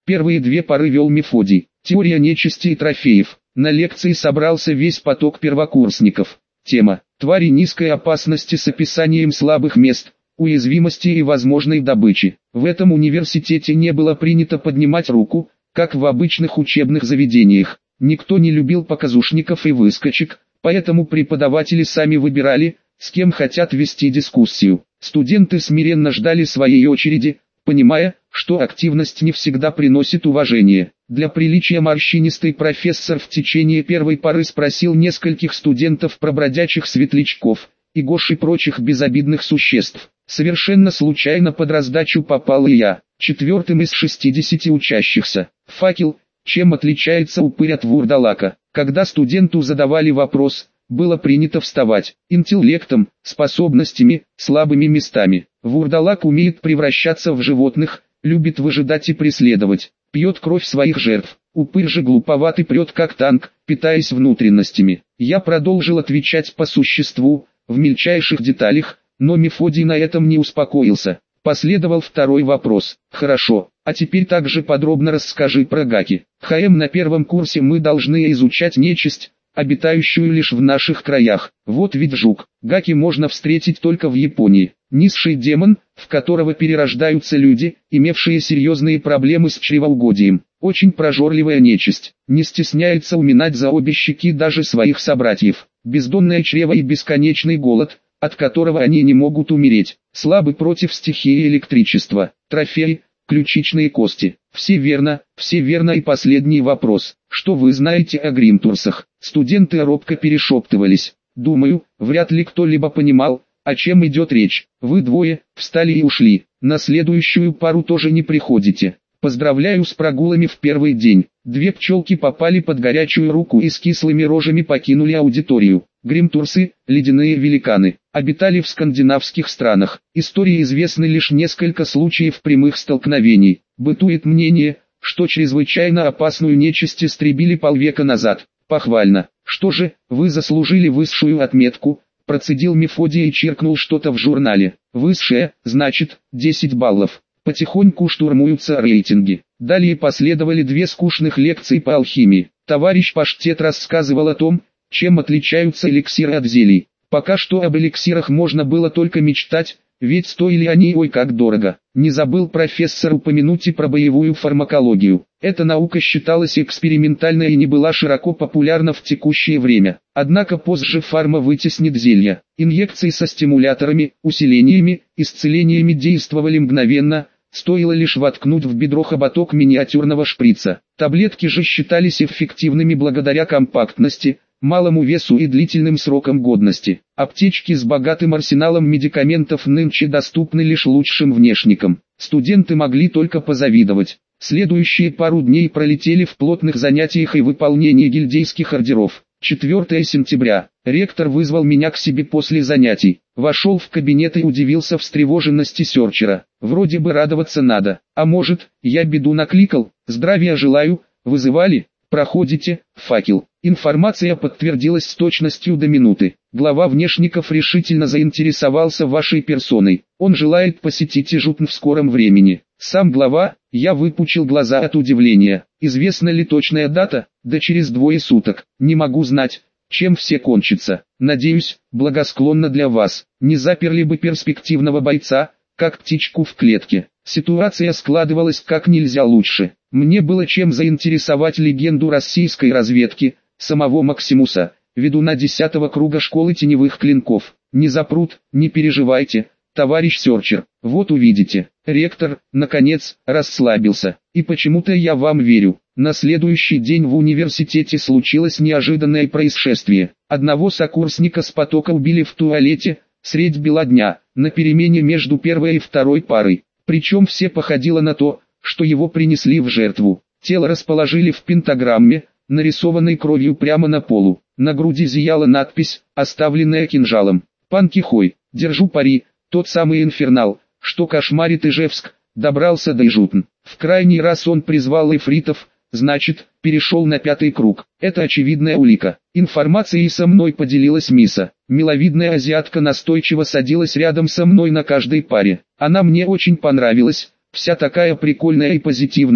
Первые две пары вел Мефодий. Теория нечисти и трофеев. На лекции собрался весь поток первокурсников. Тема: твари низкой опасности с описанием слабых мест, уязвимости и возможной добычи. В этом университете не было принято поднимать руку, как в обычных учебных заведениях. Никто не любил показушников и выскочек, поэтому преподаватели сами выбирали, с кем хотят вести дискуссию. Студенты смиренно ждали своей очереди, понимая, что активность не всегда приносит уважение. Для приличия морщинистый профессор в течение первой пары спросил нескольких студентов про бродячих светлячков и гош и прочих безобидных существ. Совершенно случайно под раздачу попал и я, четвертым из 60 учащихся. Факел: чем отличается упырь от вурдалака? Когда студенту задавали вопрос, было принято вставать. Интеллектом, способностями, слабыми местами. Вурдалак умеет превращаться в животных, любит выжидать и преследовать, пьет кровь своих жертв. Упырь же глуповат и прет как танк, питаясь внутренностями. Я продолжил отвечать по существу, в мельчайших деталях, но Мефодий на этом не успокоился. Последовал второй вопрос. Хорошо, а теперь также подробно расскажи про гаки. На первом курсе мы должны изучать нечисть, обитающую лишь в наших краях. Вот ведь жук. Гаки можно встретить только в Японии. Низший демон, в которого перерождаются люди, имевшие серьезные проблемы с чревоугодием. Очень прожорливая нечисть. Не стесняется уминать за обе щеки даже своих собратьев. Бездонное чрево и бесконечный голод, от которого они не могут умереть. Слабы против стихии электричества. Трофеи: ключичные кости. Все верно. И последний вопрос. Что вы знаете о гримтурсах? Студенты робко перешептывались. Думаю, вряд ли кто-либо понимал, о чем идет речь. Вы двое встали и ушли. На следующую пару тоже не приходите. Поздравляю с прогулами в первый день. Две пчелки попали под горячую руку и с кислыми рожами покинули аудиторию. Гримтурсы, ледяные великаны, обитали в скандинавских странах. Истории известны лишь несколько случаев прямых столкновений. Бытует мнение, что чрезвычайно опасную нечисть истребили полвека назад. Похвально. Что же, вы заслужили высшую отметку, процедил Мефодий и чиркнул что-то в журнале. Высшая, значит, 10 баллов. Потихоньку штурмуются рейтинги. Далее последовали две скучных лекции по алхимии. Товарищ Паштет рассказывал о том, чем отличаются эликсиры от зелий. Пока что об эликсирах можно было только мечтать, ведь стоили они ой как дорого. Не забыл профессор упомянуть и про боевую фармакологию. Эта наука считалась экспериментальной и не была широко популярна в текущее время. Однако позже фарма вытеснит зелья. Инъекции со стимуляторами, усилениями, исцелениями действовали мгновенно, стоило лишь воткнуть в бедро хоботок миниатюрного шприца. Таблетки же считались эффективными благодаря компактности, малому весу и длительным срокам годности. Аптечки с богатым арсеналом медикаментов нынче доступны лишь лучшим внешникам. Студенты могли только позавидовать. Следующие пару дней пролетели в плотных занятиях и выполнении гильдейских ордеров. 4 сентября. Ректор вызвал меня к себе после занятий. Вошел в кабинет и удивился встревоженности Сёрчера. Вроде бы радоваться надо. А может, я беду накликал? Здравия желаю, вызывали? Проходите, Факел. Информация подтвердилась с точностью до минуты. Глава внешников решительно заинтересовался вашей персоной. Он желает посетить Ижутн в скором времени. Сам глава, я выпучил глаза от удивления. Известна ли точная дата? Да через 2 суток. Не могу знать, чем все кончится. Надеюсь, благосклонно для вас. Не заперли бы перспективного бойца, как птичку в клетке. Ситуация складывалась как нельзя лучше. Мне было чем заинтересовать легенду российской разведки, самого Максимуса, ведуна 10-го круга школы теневых клинков. Не запрут, не переживайте, товарищ Сёрчер. Вот увидите. Ректор, наконец, расслабился. И почему-то я вам верю. На следующий день в университете случилось неожиданное происшествие. Одного сокурсника с потока убили в туалете, средь бела дня, на перемене между первой и второй парой. Причем все походило на то, что его принесли в жертву. Тело расположили в пентаграмме, нарисованной кровью прямо на полу. На груди зияла надпись, оставленная кинжалом. Пан Кихой, держу пари, тот самый инфернал, что кошмарит Ижевск, добрался до Ижутн. В крайний раз он призвал эфритов, значит, перешел на 5-й круг. Это очевидная улика. Информацией со мной поделилась Миса. Миловидная азиатка настойчиво садилась рядом со мной на каждой паре. Она мне очень понравилась, вся такая прикольная и позитивная,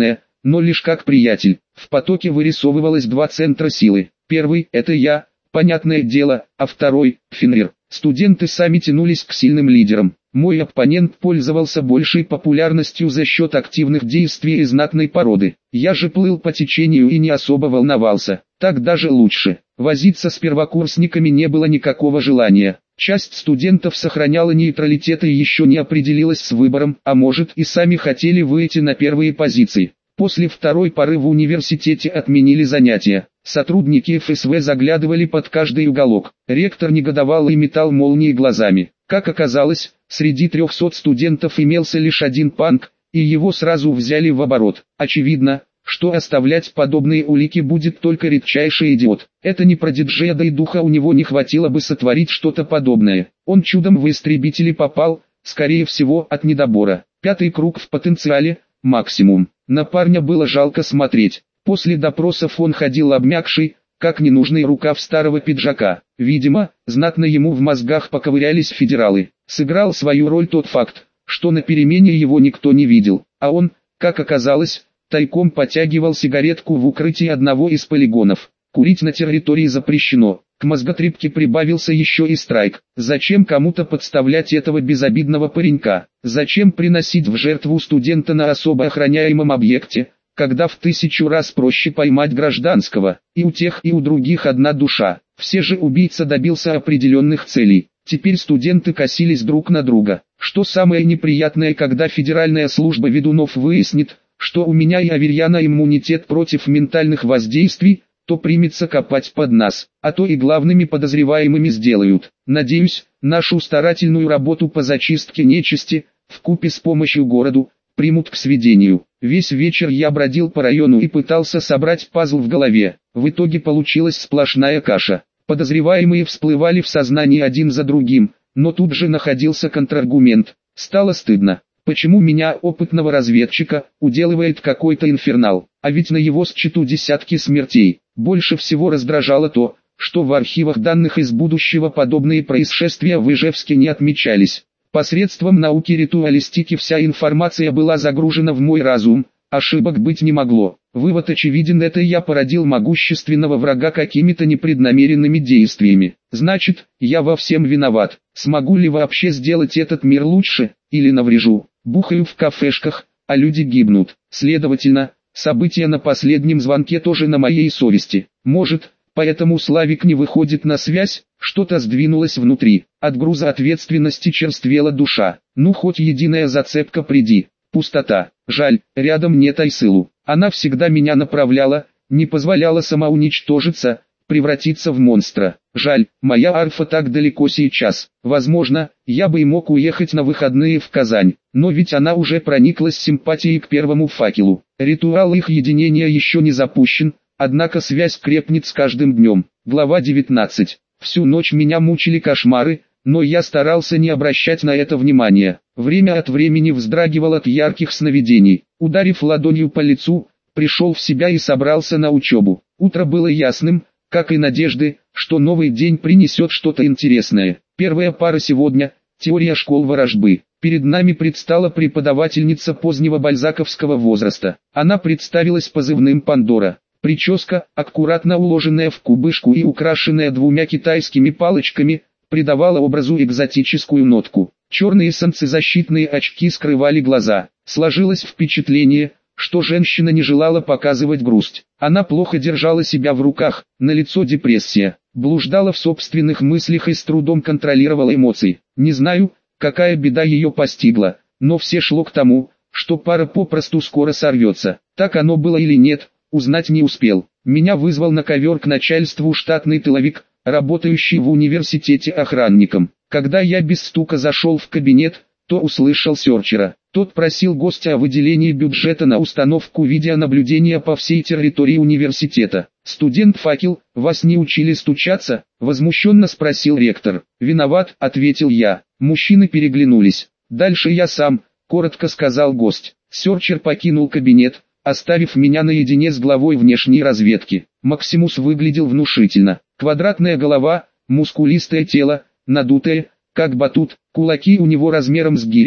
но лишь как приятель. В потоке вырисовывалось два центра силы. Первый – это я, понятное дело, а второй – Фенрир. Студенты сами тянулись к сильным лидерам. Мой оппонент пользовался большей популярностью за счет активных действий и знатной породы. Я же плыл по течению и не особо волновался. Так даже лучше. Возиться с первокурсниками не было никакого желания. Часть студентов сохраняла нейтралитет и еще не определилась с выбором, а может и сами хотели выйти на первые позиции. После второй поры в университете отменили занятия. Сотрудники ФСВ заглядывали под каждый уголок. Ректор негодовал и метал молнии глазами. Как оказалось, среди 300 студентов имелся лишь один панк, и его сразу взяли в оборот. Очевидно, что оставлять подобные улики будет только редчайший идиот. Это не про диджея, да и духа у него не хватило бы сотворить что-то подобное. Он чудом в истребители попал, скорее всего от недобора. Пятый круг в потенциале – максимум. На парня было жалко смотреть. После допросов он ходил обмякший, как ненужный рукав старого пиджака. Видимо, знатно ему в мозгах поковырялись федералы. Сыграл свою роль тот факт, что на перемене его никто не видел, а он, как оказалось, тайком потягивал сигаретку в укрытии одного из полигонов. Курить на территории запрещено. К мозготрепке прибавился еще и страйк. Зачем кому-то подставлять этого безобидного паренька? Зачем приносить в жертву студента на особо охраняемом объекте, когда в 1000 раз проще поймать гражданского? И у тех, и у других одна душа. Все же убийца добился определенных целей. Теперь студенты косились друг на друга. Что самое неприятное, когда Федеральная служба ведунов выяснит, что у меня и Аверьяна иммунитет против ментальных воздействий, то примется копать под нас, а то и главными подозреваемыми сделают. Надеюсь, нашу старательную работу по зачистке нечисти, вкупе с помощью городу, примут к сведению. Весь вечер я бродил по району и пытался собрать пазл в голове. В итоге получилась сплошная каша. Подозреваемые всплывали в сознании один за другим, но тут же находился контраргумент. Стало стыдно. Почему меня, опытного разведчика, уделывает какой-то инфернал, а ведь на его счету десятки смертей. Больше всего раздражало то, что в архивах данных из будущего подобные происшествия в Ижевске не отмечались. Посредством науки ритуалистики вся информация была загружена в мой разум, ошибок быть не могло. Вывод очевиден, это я породил могущественного врага какими-то непреднамеренными действиями. Значит, я во всем виноват. Смогу ли вообще сделать этот мир лучше, или наврежу? Бухаю в кафешках, а люди гибнут. Следовательно, события на последнем звонке тоже на моей совести. Может, поэтому Славик не выходит на связь? Что-то сдвинулось внутри. От груза ответственности черствела душа. Ну хоть единая зацепка приди. Пустота. Жаль, рядом нет Айсылу. Она всегда меня направляла, не позволяла самоуничтожиться, превратиться в монстра. Жаль, моя арфа так далеко сейчас. Возможно, я бы и мог уехать на выходные в Казань, но ведь она уже прониклась симпатией к первому факелу. Ритуал их единения еще не запущен, однако связь крепнет с каждым днем. Глава 19. Всю ночь меня мучили кошмары, но я старался не обращать на это внимания. Время от времени вздрагивал от ярких сновидений. Ударив ладонью по лицу, пришел в себя и собрался на учебу. Утро было ясным, как и надежды, что новый день принесет что-то интересное. Первая пара сегодня – теория школ ворожбы. Перед нами предстала преподавательница позднего бальзаковского возраста. Она представилась позывным «Пандора». Прическа, аккуратно уложенная в кубышку и украшенная двумя китайскими палочками, придавала образу экзотическую нотку. Черные солнцезащитные очки скрывали глаза. Сложилось впечатление, что женщина не желала показывать грусть. Она плохо держала себя в руках, налицо депрессия, блуждала в собственных мыслях и с трудом контролировала эмоции. Не знаю, какая беда ее постигла, но все шло к тому, что пара попросту скоро сорвется. Так оно было или нет, узнать не успел. Меня вызвал на ковер к начальству штатный тыловик, работающий в университете охранником. Когда я без стука зашел в кабинет, то услышал Серчера. Тот просил гостя о выделении бюджета на установку видеонаблюдения по всей территории университета. «Студент Факел, вас не учили стучаться?» – возмущенно спросил ректор. «Виноват», – ответил я. Мужчины переглянулись. «Дальше я сам», – коротко сказал гость. Серчер покинул кабинет, оставив меня наедине с главой внешней разведки. Максимус выглядел внушительно. Квадратная голова, мускулистое тело, надутое, как батут, кулаки у него размером с гири,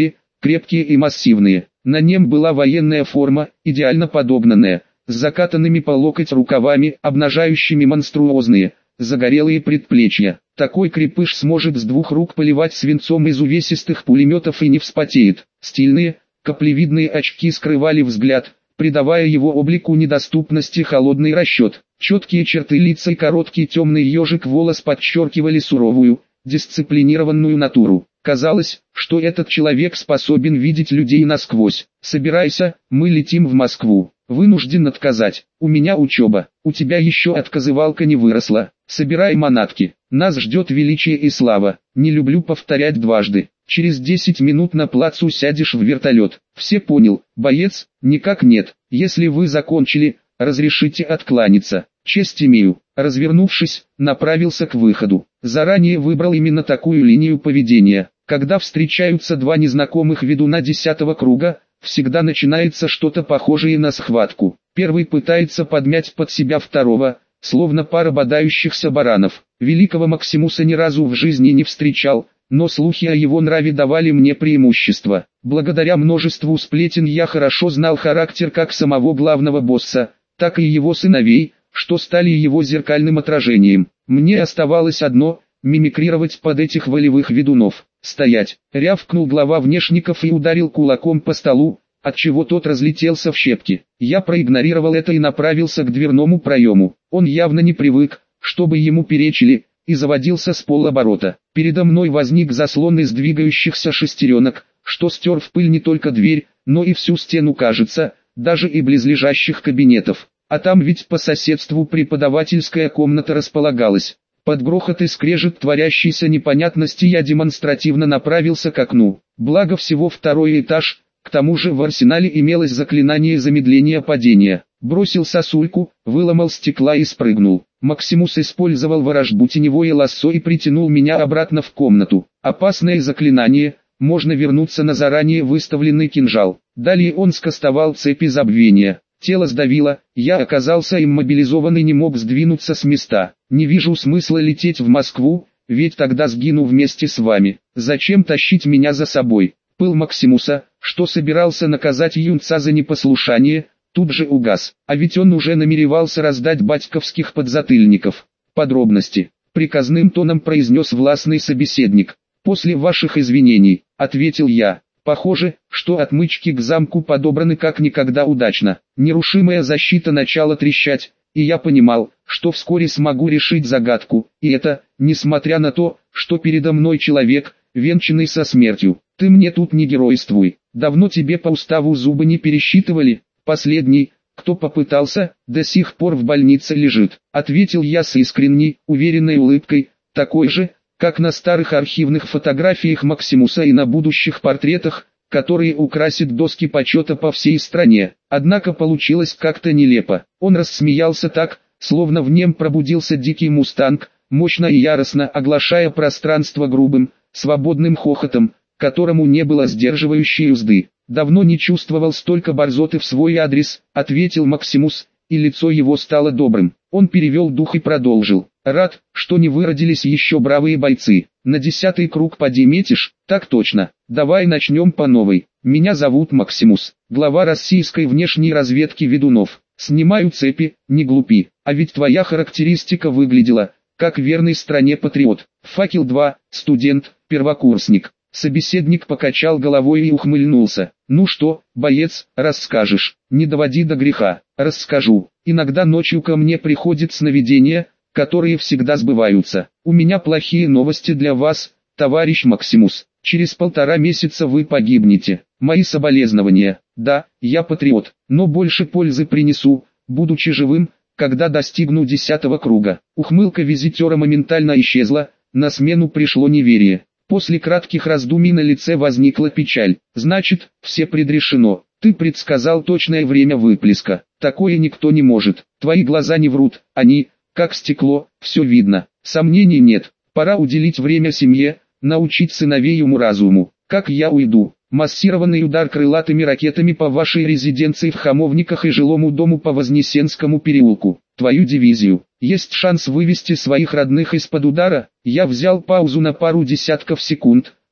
крепкие и массивные. На нем была военная форма, идеально подогнанная, с закатанными по локоть рукавами, обнажающими монструозные, загорелые предплечья. Такой крепыш сможет с двух рук поливать свинцом из увесистых пулеметов и не вспотеет. Стильные, каплевидные очки скрывали взгляд, придавая его облику недоступности холодный расчет. Четкие черты лица и короткий темный ежик волос подчеркивали суровую, дисциплинированную натуру. Казалось, что этот человек способен видеть людей насквозь. «Собирайся, мы летим в Москву». Вынужден отказать. «У меня учеба, у тебя еще отказывалка не выросла. Собирай манатки, нас ждет величие и слава». Не люблю повторять дважды. Через 10 минут на плацу сядешь в вертолет. Все понял, боец? Никак нет. Если вы закончили, разрешите откланяться. Честь имею. Развернувшись, направился к выходу. Заранее выбрал именно такую линию поведения. Когда встречаются два незнакомых ведуна 10-го круга, всегда начинается что-то похожее на схватку. Первый пытается подмять под себя второго, словно пара бодающихся баранов. Великого Максимуса ни разу в жизни не встречал, но слухи о его нраве давали мне преимущество. Благодаря множеству сплетен я хорошо знал характер как самого главного босса, так и его сыновей, что стали его зеркальным отражением. Мне оставалось одно – мимикрировать под этих волевых ведунов. «Стоять!» – рявкнул глава внешников и ударил кулаком по столу, отчего тот разлетелся в щепки. Я проигнорировал это и направился к дверному проему. Он явно не привык, чтобы ему перечили, и заводился с полоборота. Передо мной возник заслон из двигающихся шестеренок, что стер в пыль не только дверь, но и всю стену, кажется, даже и близлежащих кабинетов. А там ведь по соседству преподавательская комната располагалась. Под грохот и скрежет творящейся непонятности я демонстративно направился к окну. Благо всего второй этаж, к тому же в арсенале имелось заклинание замедления падения. Бросил сосульку, выломал стекла и спрыгнул. Максимус использовал ворожбу теневое лассо и притянул меня обратно в комнату. Опасное заклинание, можно вернуться на заранее выставленный кинжал. Далее он скостовал цепи забвения. Тело сдавило, я оказался иммобилизован и не мог сдвинуться с места. Не вижу смысла лететь в Москву, ведь тогда сгину вместе с вами. Зачем тащить меня за собой? Пыл Максимуса, что собирался наказать юнца за непослушание, тут же угас. А ведь он уже намеревался раздать батьковских подзатыльников. Подробности. Приказным тоном произнес властный собеседник. «После ваших извинений», — ответил я. Похоже, что отмычки к замку подобраны как никогда удачно. Нерушимая защита начала трещать, и я понимал, что вскоре смогу решить загадку, и это, несмотря на то, что передо мной человек, венчанный со смертью. Ты мне тут не геройствуй. Давно тебе по уставу зубы не пересчитывали? Последний, кто попытался, до сих пор в больнице лежит, ответил я с искренней, уверенной улыбкой, такой же, как на старых архивных фотографиях Максимуса и на будущих портретах, которые украсят доски почета по всей стране. Однако получилось как-то нелепо. Он рассмеялся так, словно в нем пробудился дикий мустанг, мощно и яростно оглашая пространство грубым, свободным хохотом, которому не было сдерживающей узды. «Давно не чувствовал столько борзоты в свой адрес», — ответил Максимус, и лицо его стало добрым. Он перевел дух и продолжил. «Рад, что не выродились еще бравые бойцы. На 10-й круг поди метишь?» «Так точно. Давай начнем по новой. Меня зовут Максимус, глава российской внешней разведки ведунов. Снимаю цепи, не глупи. А ведь твоя характеристика выглядела, как верный стране патриот. Факел 2, студент, первокурсник». Собеседник покачал головой и ухмыльнулся. «Ну что, боец, расскажешь? Не доводи до греха». «Расскажу. Иногда ночью ко мне приходят сновидения, которые всегда сбываются. У меня плохие новости для вас, товарищ Максимус. Через 1,5 месяца вы погибнете. Мои соболезнования. Да, я патриот, но больше пользы принесу, будучи живым, когда достигну 10-го круга». Ухмылка визитера моментально исчезла, на смену пришло неверие. После кратких раздумий на лице возникла печаль. «Значит, все предрешено. Ты предсказал точное время выплеска. Такое никто не может. Твои глаза не врут, они, как стекло, все видно. Сомнений нет. Пора уделить время семье, научить сыновей уму-разуму. Как я уйду? Массированный удар крылатыми ракетами по вашей резиденции в Хамовниках и жилому дому по Вознесенскому переулку. Твою дивизию. Есть шанс вывести своих родных из-под удара?» Я взял паузу на пару десятков секунд,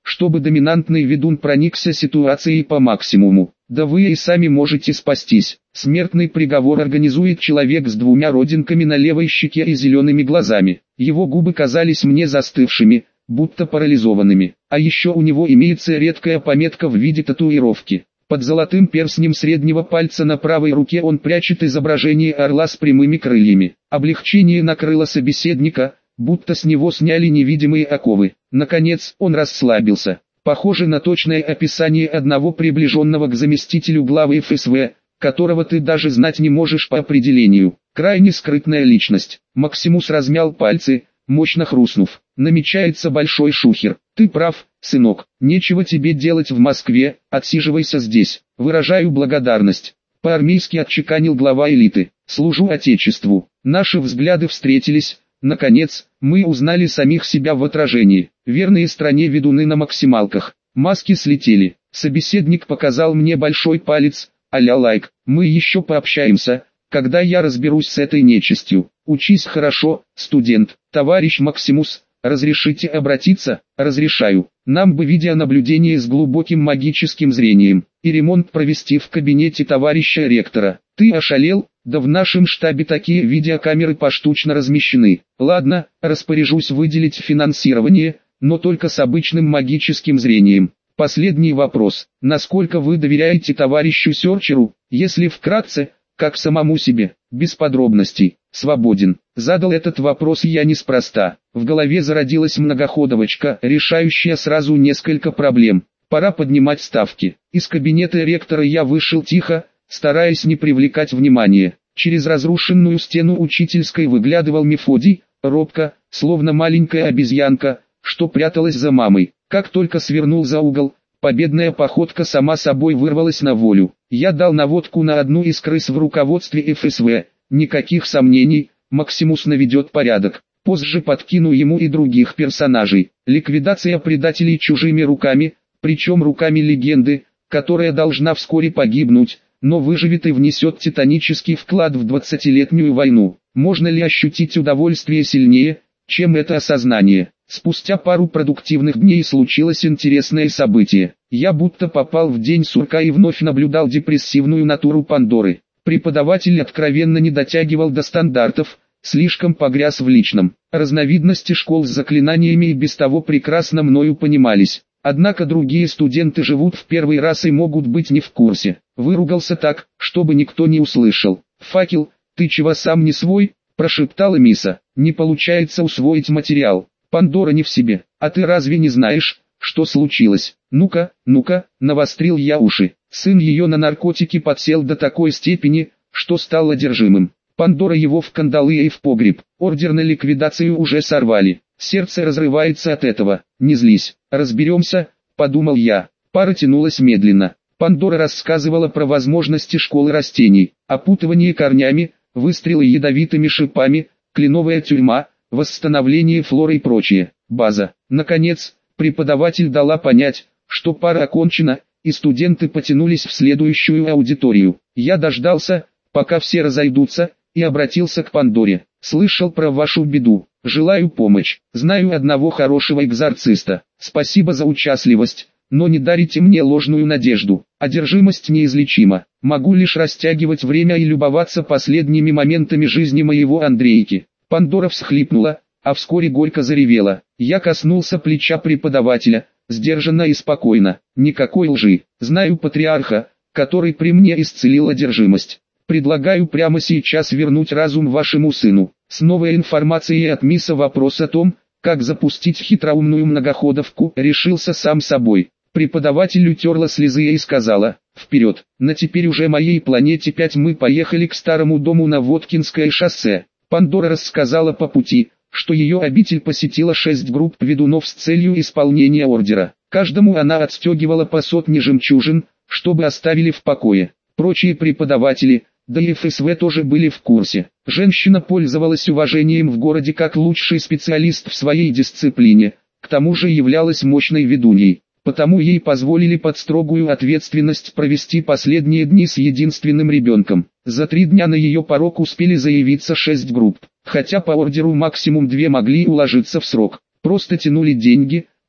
чтобы доминантный ведун проникся ситуацией по максимуму. Да вы и сами можете спастись. Смертный приговор организует человек с 2 родинками на левой щеке и зелеными глазами. Его губы казались мне застывшими, будто парализованными. А еще у него имеется редкая пометка в виде татуировки. Под золотым перстнем среднего пальца на правой руке он прячет изображение орла с прямыми крыльями. Облегчение накрыло собеседника, будто с него сняли невидимые оковы. Наконец он расслабился. Похоже на точное описание одного приближенного к заместителю главы ФСВ, которого ты даже знать не можешь по определению. Крайне скрытная личность. Максимус размял пальцы, мощно хрустнув. Намечается большой шухер. Ты прав, сынок. Нечего тебе делать в Москве, отсиживайся здесь. Выражаю благодарность. По-армейски отчеканил глава элиты. Служу Отечеству. Наши взгляды встретились. Наконец, мы узнали самих себя в отражении. Верные стране ведуны на максималках. Маски слетели. Собеседник показал мне большой палец, а-ля лайк. Мы еще пообщаемся, когда я разберусь с этой нечистью. Учись хорошо, студент. Товарищ Максимус, разрешите обратиться? Разрешаю. Нам бы видеонаблюдение с глубоким магическим зрением и ремонт провести в кабинете товарища ректора. Ты ошалел? Да в нашем штабе такие видеокамеры поштучно размещены. Ладно, распоряжусь выделить финансирование, но только с обычным магическим зрением. Последний вопрос. Насколько вы доверяете товарищу Сёрчеру, если вкратце, как самому себе, без подробностей? Свободен. Задал этот вопрос я неспроста. В голове зародилась многоходовочка, решающая сразу несколько проблем. Пора поднимать ставки. Из кабинета ректора я вышел тихо, стараясь не привлекать внимания. Через разрушенную стену учительской выглядывал Мефодий, робко, словно маленькая обезьянка, что пряталась за мамой. Как только свернул за угол, победная походка сама собой вырвалась на волю. Я дал наводку на одну из крыс в руководстве ФСВ. Никаких сомнений, Максимус наведет порядок. Позже подкину ему и других персонажей. Ликвидация предателей чужими руками, причем руками легенды, которая должна вскоре погибнуть, но выживет и внесет титанический вклад в 20-летнюю войну. Можно ли ощутить удовольствие сильнее, чем это осознание? Спустя пару продуктивных дней случилось интересное событие. Я будто попал в день сурка и вновь наблюдал депрессивную натуру Пандоры. Преподаватель откровенно не дотягивал до стандартов, слишком погряз в личном. Разновидности школ с заклинаниями и без того прекрасно мною понимались. Однако другие студенты живут в первый раз и могут быть не в курсе. Выругался так, чтобы никто не услышал. «Факел, ты чего сам не свой?» – прошептала Миса. «Не получается усвоить материал. Пандора не в себе. А ты разве не знаешь, что случилось? Ну-ка, навострил я уши. Сын ее на наркотики подсел до такой степени, что стал одержимым. Пандора его в кандалы и в погреб. Ордер на ликвидацию уже сорвали. Сердце разрывается от этого. Не злись, разберемся», — подумал я. Пара тянулась медленно. Пандора рассказывала про возможности школы растений, опутывание корнями, выстрелы ядовитыми шипами, кленовая тюрьма, восстановление флоры и прочее. База. Наконец, преподаватель дала понять, что пара окончена, и студенты потянулись в следующую аудиторию. Я дождался, пока все разойдутся, и обратился к Пандоре. «Слышал про вашу беду. Желаю помочь. Знаю одного хорошего экзорциста. Спасибо за участливость, но не дарите мне ложную надежду. Одержимость неизлечима. Могу лишь растягивать время и любоваться последними моментами жизни моего Андрейки». Пандора всхлипнула, а вскоре горько заревела. Я коснулся плеча преподавателя, сдержанно и спокойно. Никакой лжи. Знаю патриарха, который при мне исцелил одержимость. Предлагаю прямо сейчас вернуть разум вашему сыну. С новой информацией от Миса вопрос о том, как запустить хитроумную многоходовку, решился сам собой. Преподаватель утерла слезы и сказала: «Вперед, на теперь уже моей планете 5 мы поехали к старому дому на Воткинское шоссе». Пандора рассказала по пути, что ее обитель посетила 6 групп ведунов с целью исполнения ордера. Каждому она отстегивала по 100 жемчужин, чтобы оставили в покое. Прочие преподаватели, да и ФСВ тоже были в курсе. Женщина пользовалась уважением в городе как лучший специалист в своей дисциплине, к тому же являлась мощной ведуньей. Потому ей позволили под строгую ответственность провести последние дни с единственным ребенком. За 3 дня на ее порог успели заявиться 6 групп, хотя по ордеру максимум 2 могли уложиться в срок. Просто тянули деньги,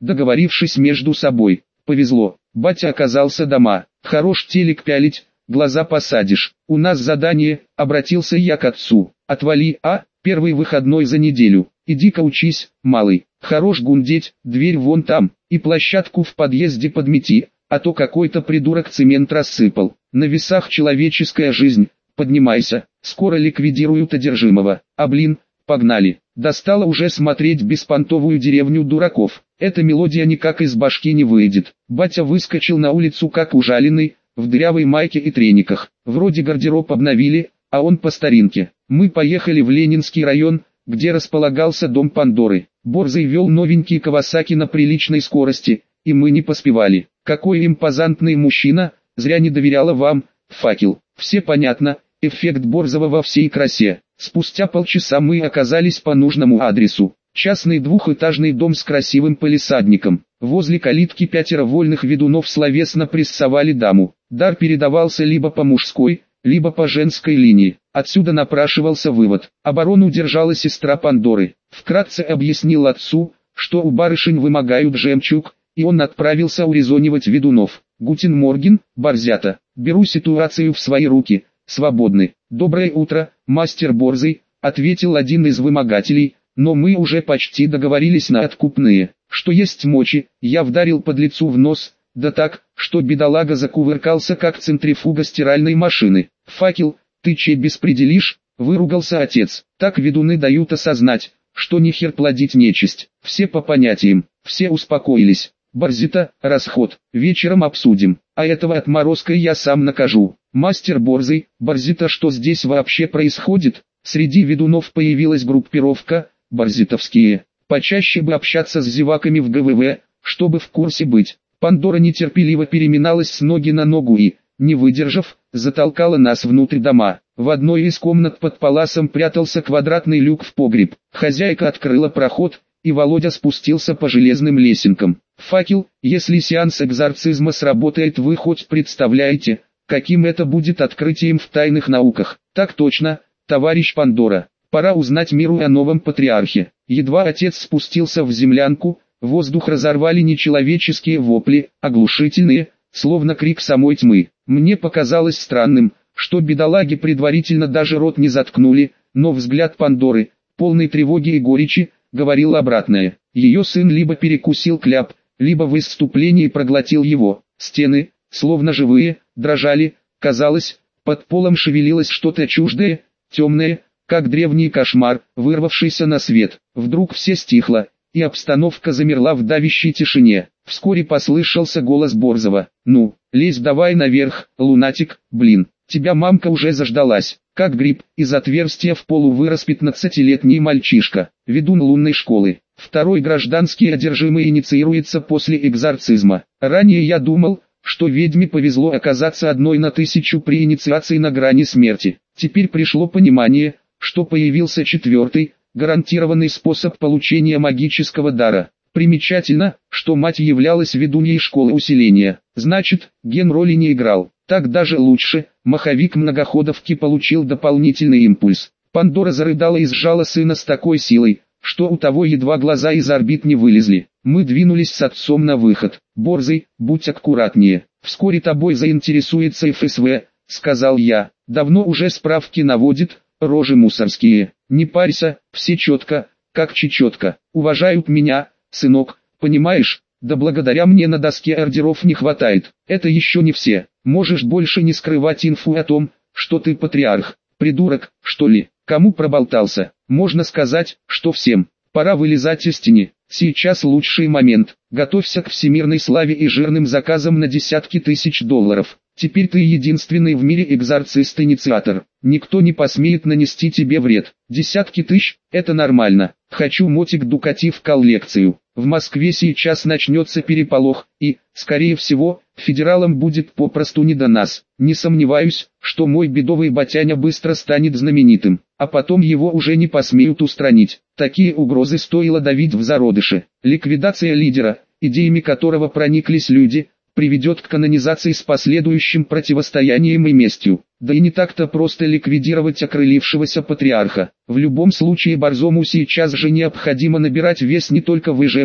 договорившись между собой. Повезло, батя оказался дома. Хорош телек пялить, глаза посадишь. У нас задание, обратился я к отцу. Отвали, первый выходной за неделю. Иди-ка учись, малый. Хорош гундеть, дверь вон там, и площадку в подъезде подмети, а то какой-то придурок цемент рассыпал. На весах человеческая жизнь. Поднимайся, скоро ликвидируют одержимого. А блин, погнали. Достало уже смотреть беспонтовую деревню дураков. Эта мелодия никак из башки не выйдет. Батя выскочил на улицу как ужаленный, в дырявой майке и трениках. Вроде гардероб обновили, а он по старинке. Мы поехали в Ленинский район, где располагался дом Пандоры. Борзый вел новенький Кавасаки на приличной скорости, и мы не поспевали. Какой импозантный мужчина, зря не доверяла вам, факел. Все понятно, эффект Борзова во всей красе. Спустя полчаса мы оказались по нужному адресу. Частный двухэтажный дом с красивым палисадником. Возле калитки 5 вольных ведунов словесно прессовали даму. Дар передавался либо по мужской, либо по женской линии. Отсюда напрашивался вывод. Оборону держала сестра Пандоры. Вкратце объяснил отцу, что у барышень вымогают жемчуг, и он отправился урезонивать ведунов. «Гутен Морген, борзята, беру ситуацию в свои руки, свободны». «Доброе утро, мастер Борзый», — ответил один из вымогателей, «но мы уже почти договорились на откупные. Что есть мочи, я вдарил подлецу в нос, да так, что бедолага закувыркался как центрифуга стиральной машины». «Факел, ты че беспределишь?» — выругался отец. «Так ведуны дают осознать, что нихер плодить нечисть. Все по понятиям, все успокоились. Борзита, расход, вечером обсудим, а этого отморозка я сам накажу». «Мастер Борзый, Борзита, что здесь вообще происходит?» Среди ведунов появилась группировка, борзитовские. Почаще бы общаться с зеваками в ГВВ, чтобы в курсе быть. Пандора нетерпеливо переминалась с ноги на ногу и, не выдержав, затолкала нас внутрь дома. В одной из комнат под паласом прятался квадратный люк в погреб. Хозяйка открыла проход, и Володя спустился по железным лесенкам. «Факел, если сеанс экзорцизма сработает, вы хоть представляете, каким это будет открытием в тайных науках?» «Так точно, товарищ Пандора. Пора узнать миру о новом патриархе». Едва отец спустился в землянку, воздух разорвали нечеловеческие вопли, оглушительные, словно крик самой тьмы. Мне показалось странным, что бедолаги предварительно даже рот не заткнули, но взгляд Пандоры, полный тревоги и горечи, говорил обратное. Ее сын либо перекусил кляп, либо в исступлении проглотил его. Стены, словно живые, дрожали, казалось, под полом шевелилось что-то чуждое, темное, как древний кошмар, вырвавшийся на свет. Вдруг все стихло, и обстановка замерла в давящей тишине. Вскоре послышался голос Борзова. «Ну, лезь давай наверх, лунатик, блин, тебя мамка уже заждалась». Как гриб, из отверстия в полу вырос 15-летний мальчишка, ведун лунной школы. Второй гражданский одержимый инициируется после экзорцизма. Ранее я думал, что ведьме повезло оказаться одной на 1000 при инициации на грани смерти. Теперь пришло понимание, что появился четвертый, гарантированный способ получения магического дара. Примечательно, что мать являлась ведуньей школы усиления. Значит, ген роли не играл. Так даже лучше, маховик многоходовки получил дополнительный импульс. Пандора зарыдала и сжала сына с такой силой, что у того едва глаза из орбит не вылезли. Мы двинулись с отцом на выход. «Борзый, будь аккуратнее. Вскоре тобой заинтересуется ФСВ», — сказал я. «Давно уже справки наводит, рожи мусорские. Не парься, все четко, как чечетка. Уважают меня, сынок, понимаешь? Да благодаря мне на доске ордеров не хватает. Это еще не все. Можешь больше не скрывать инфу о том, что ты патриарх. Придурок, что ли? Кому проболтался? Можно сказать, что всем. Пора вылезать из тени. Сейчас лучший момент. Готовься к всемирной славе и жирным заказам на десятки тысяч долларов. Теперь ты единственный в мире экзорцист-инициатор. Никто не посмеет нанести тебе вред. Десятки тысяч – это нормально. Хочу мотик Дукати в коллекцию. В Москве сейчас начнется переполох, и, скорее всего, федералам будет попросту не до нас. Не сомневаюсь, что мой бедовый батяня быстро станет знаменитым, а потом его уже не посмеют устранить. Такие угрозы стоило давить в зародыше. Ликвидация лидера, идеями которого прониклись люди, приведет к канонизации с последующим противостоянием и местью. Да и не так-то просто ликвидировать окрылившегося патриарха. В любом случае Борзому сейчас же необходимо набирать вес не только в Ижевске,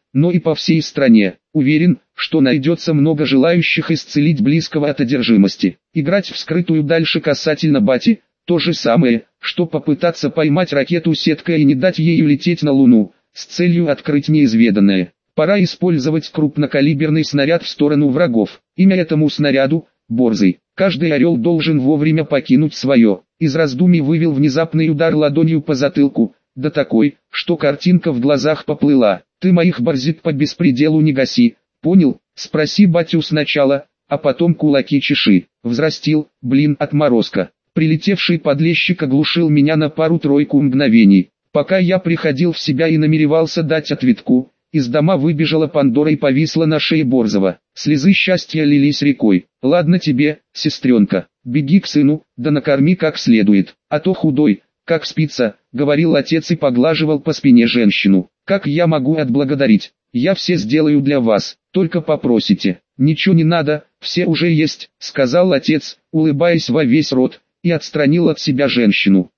но и по всей стране. Уверен, что найдется много желающих исцелить близкого от одержимости. Играть в скрытую дальше касательно бати – то же самое, что попытаться поймать ракету сеткой и не дать ей улететь на Луну, с целью открыть неизведанное. Пора использовать крупнокалиберный снаряд в сторону врагов. Имя этому снаряду – Борзый. Каждый орел должен вовремя покинуть свое. Из раздумий вывел внезапный удар ладонью по затылку, да такой, что картинка в глазах поплыла. «Ты моих борзит по беспределу не гаси, понял? Спроси батю сначала, а потом кулаки чеши». Взрастил, отморозка. Прилетевший подлещик оглушил меня на пару-тройку мгновений. Пока я приходил в себя и намеревался дать ответку, из дома выбежала Пандора и повисла на шее Борзова. Слезы счастья лились рекой. «Ладно тебе, сестренка, беги к сыну, да накорми как следует, а то худой, как спица», — говорил отец и поглаживал по спине женщину. «Как я могу отблагодарить? Я все сделаю для вас, только попросите». «Ничего не надо, все уже есть», — сказал отец, улыбаясь во весь рот, и отстранил от себя женщину.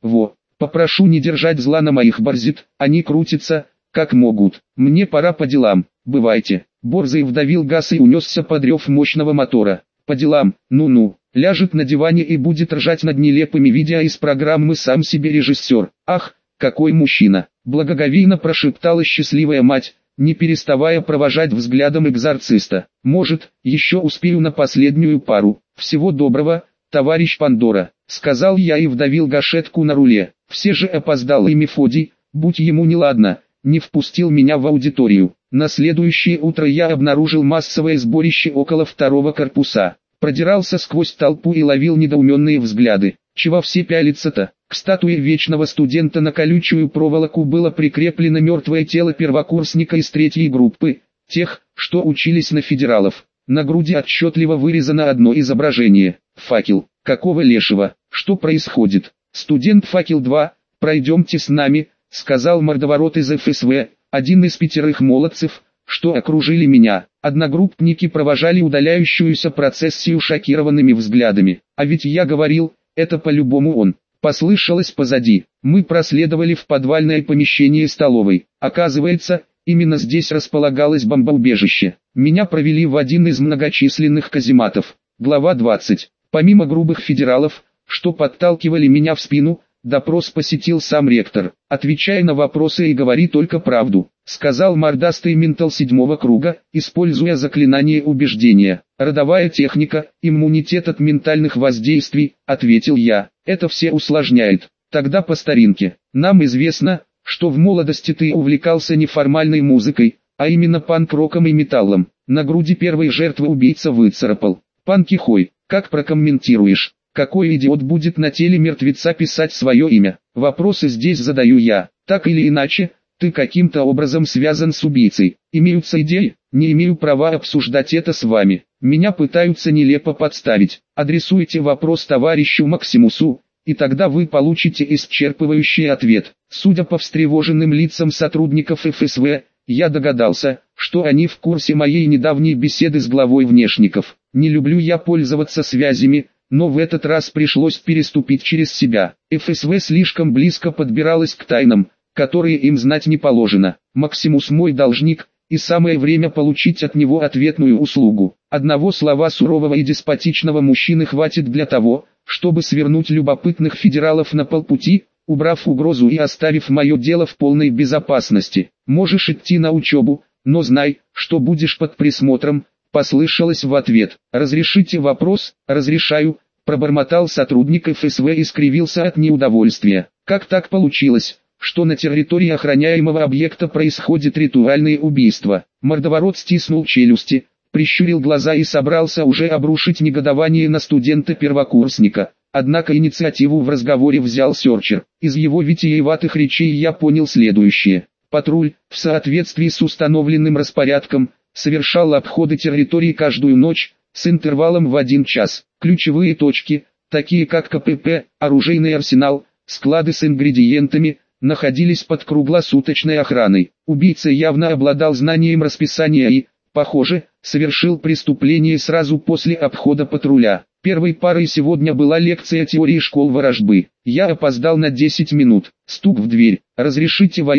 Попрошу не держать зла на моих борзит, они крутятся, как могут. Мне пора по делам, бывайте». Борзый вдавил газ и унесся под рев мощного мотора. «По делам, ну-ну». Ляжет на диване и будет ржать над нелепыми видео из программы «Сам себе режиссер». «Ах, какой мужчина!» Благоговейно прошептала счастливая мать, не переставая провожать взглядом экзорциста. «Может, еще успею на последнюю пару. Всего доброго, товарищ Пандора», — сказал я и вдавил гашетку на руле. Все же опоздал и Мефодий, будь ему неладно, не впустил меня в аудиторию. На следующее утро я обнаружил массовое сборище около второго корпуса. Продирался сквозь толпу и ловил недоуменные взгляды. Чего все пялятся-то? К статуе вечного студента на колючую проволоку было прикреплено мертвое тело первокурсника из третьей группы, тех, что учились на федералов. На груди отчетливо вырезано одно изображение. Факел. Какого лешего? Что происходит? «Студент Факел-2, пройдемте с нами», — сказал мордоворот из ФСВ, один из 5 молодцев, что окружили меня. Одногруппники провожали удаляющуюся процессию шокированными взглядами. «А ведь я говорил, это по-любому он». Послышалось позади. Мы проследовали в подвальное помещение столовой. Оказывается, именно здесь располагалось бомбоубежище. Меня провели в один из многочисленных казематов. Глава 20. Помимо грубых федералов, что подталкивали меня в спину, допрос посетил сам ректор. «Отвечай на вопросы и говори только правду», — сказал мордастый ментал 7-го круга, используя заклинание убеждения. «Родовая техника, иммунитет от ментальных воздействий», — ответил я. «Это все усложняет. Тогда по старинке. Нам известно, что в молодости ты увлекался не формальной музыкой, а именно панк-роком и металлом. На груди первой жертвы убийца выцарапал. Панки-хой, как прокомментируешь? Какой идиот будет на теле мертвеца писать свое имя? Вопросы здесь задаю я. Так или иначе, ты каким-то образом связан с убийцей. Имеются идеи? Не имею права обсуждать это с вами. Меня пытаются нелепо подставить. Адресуйте вопрос товарищу Максимусу, и тогда вы получите исчерпывающий ответ». Судя по встревоженным лицам сотрудников ФСВ, я догадался, что они в курсе моей недавней беседы с главой внешников. Не люблю я пользоваться связями, но в этот раз пришлось переступить через себя. ФСВ слишком близко подбиралась к тайнам, которые им знать не положено. Максимус мой должник, и самое время получить от него ответную услугу. Одного слова сурового и деспотичного мужчины хватит для того, чтобы свернуть любопытных федералов на полпути, убрав угрозу и оставив мое дело в полной безопасности. «Можешь идти на учебу, но знай, что будешь под присмотром», — послышалось в ответ. «Разрешите вопрос?» «Разрешаю», — пробормотал сотрудник ФСВ и скривился от неудовольствия. «Как так получилось, что на территории охраняемого объекта происходит ритуальное убийство?» Мордоворот стиснул челюсти, прищурил глаза и собрался уже обрушить негодование на студента-первокурсника. Однако инициативу в разговоре взял Серчер. Из его витиеватых речей я понял следующее. Патруль, в соответствии с установленным распорядком, совершал обходы территории каждую ночь, с интервалом в 1 час. Ключевые точки, такие как КПП, оружейный арсенал, склады с ингредиентами, находились под круглосуточной охраной. Убийца явно обладал знанием расписания и, похоже, совершил преступление сразу после обхода патруля. Первой парой сегодня была лекция теории школ ворожбы. Я опоздал на 10 минут. Стук в дверь. «Разрешите войти?»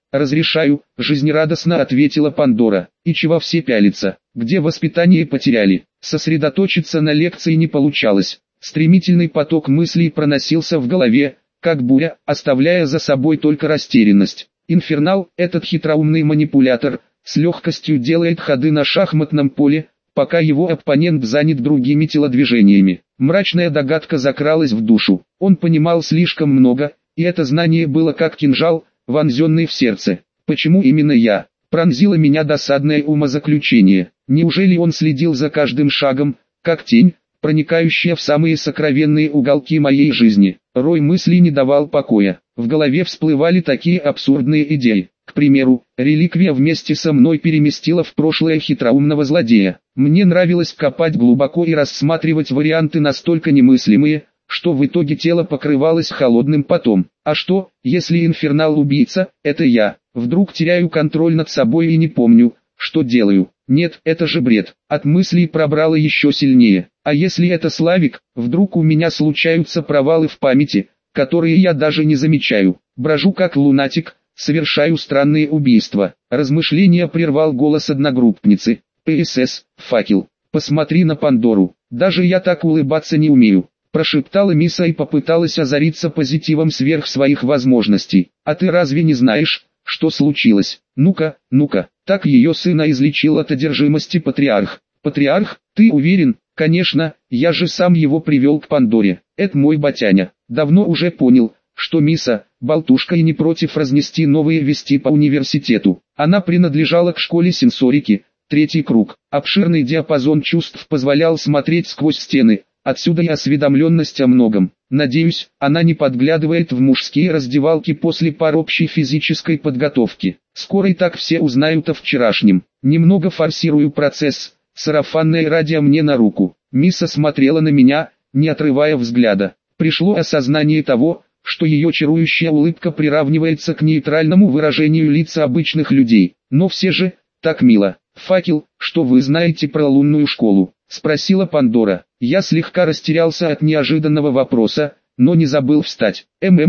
«Разрешаю», — жизнерадостно ответила Пандора. «И чего все пялятся? Где воспитание потеряли?» Сосредоточиться на лекции не получалось. Стремительный поток мыслей проносился в голове, как буря, оставляя за собой только растерянность. Инфернал, этот хитроумный манипулятор, с легкостью делает ходы на шахматном поле, пока его оппонент занят другими телодвижениями. Мрачная догадка закралась в душу. Он понимал слишком много, и это знание было как кинжал, вонзенный в сердце. Почему именно я? Пронзило меня досадное умозаключение. Неужели он следил за каждым шагом, как тень, проникающая в самые сокровенные уголки моей жизни? Рой мыслей не давал покоя. В голове всплывали такие абсурдные идеи. К примеру, реликвия вместе со мной переместила в прошлое хитроумного злодея. Мне нравилось копать глубоко и рассматривать варианты настолько немыслимые, что в итоге тело покрывалось холодным потом. А что, если инфернал убийца, это я? Вдруг теряю контроль над собой и не помню, что делаю. Нет, это же бред. От мыслей пробрало еще сильнее. А если это Славик, вдруг у меня случаются провалы в памяти, которые я даже не замечаю. Брожу как лунатик, совершаю странные убийства. Размышления прервал голос одногруппницы. «ПСС, факел, посмотри на Пандору. Даже я так улыбаться не умею», прошептала Миса и попыталась озариться позитивом сверх своих возможностей. «А ты разве не знаешь, что случилось? Ну-ка, ну-ка». Так ее сына излечил от одержимости патриарх. «Патриарх, ты уверен?» «Конечно, я же сам его привел к Пандоре. Это мой батяня. Давно уже понял, что Миса, болтушка и не против разнести новые вести по университету. Она принадлежала к школе сенсорики, 3-й круг. Обширный диапазон чувств позволял смотреть сквозь стены, отсюда и осведомленность о многом. Надеюсь, она не подглядывает в мужские раздевалки после пар общей физической подготовки. Скоро и так все узнают о вчерашнем. Немного форсирую процесс, сарафанное радио мне на руку. Миса смотрела на меня, не отрывая взгляда. Пришло осознание того, что ее чарующая улыбка приравнивается к нейтральному выражению лица обычных людей. Но все же, так мило. «Факел, что вы знаете про лунную школу?» — спросила Пандора. Я слегка растерялся от неожиданного вопроса, но не забыл встать.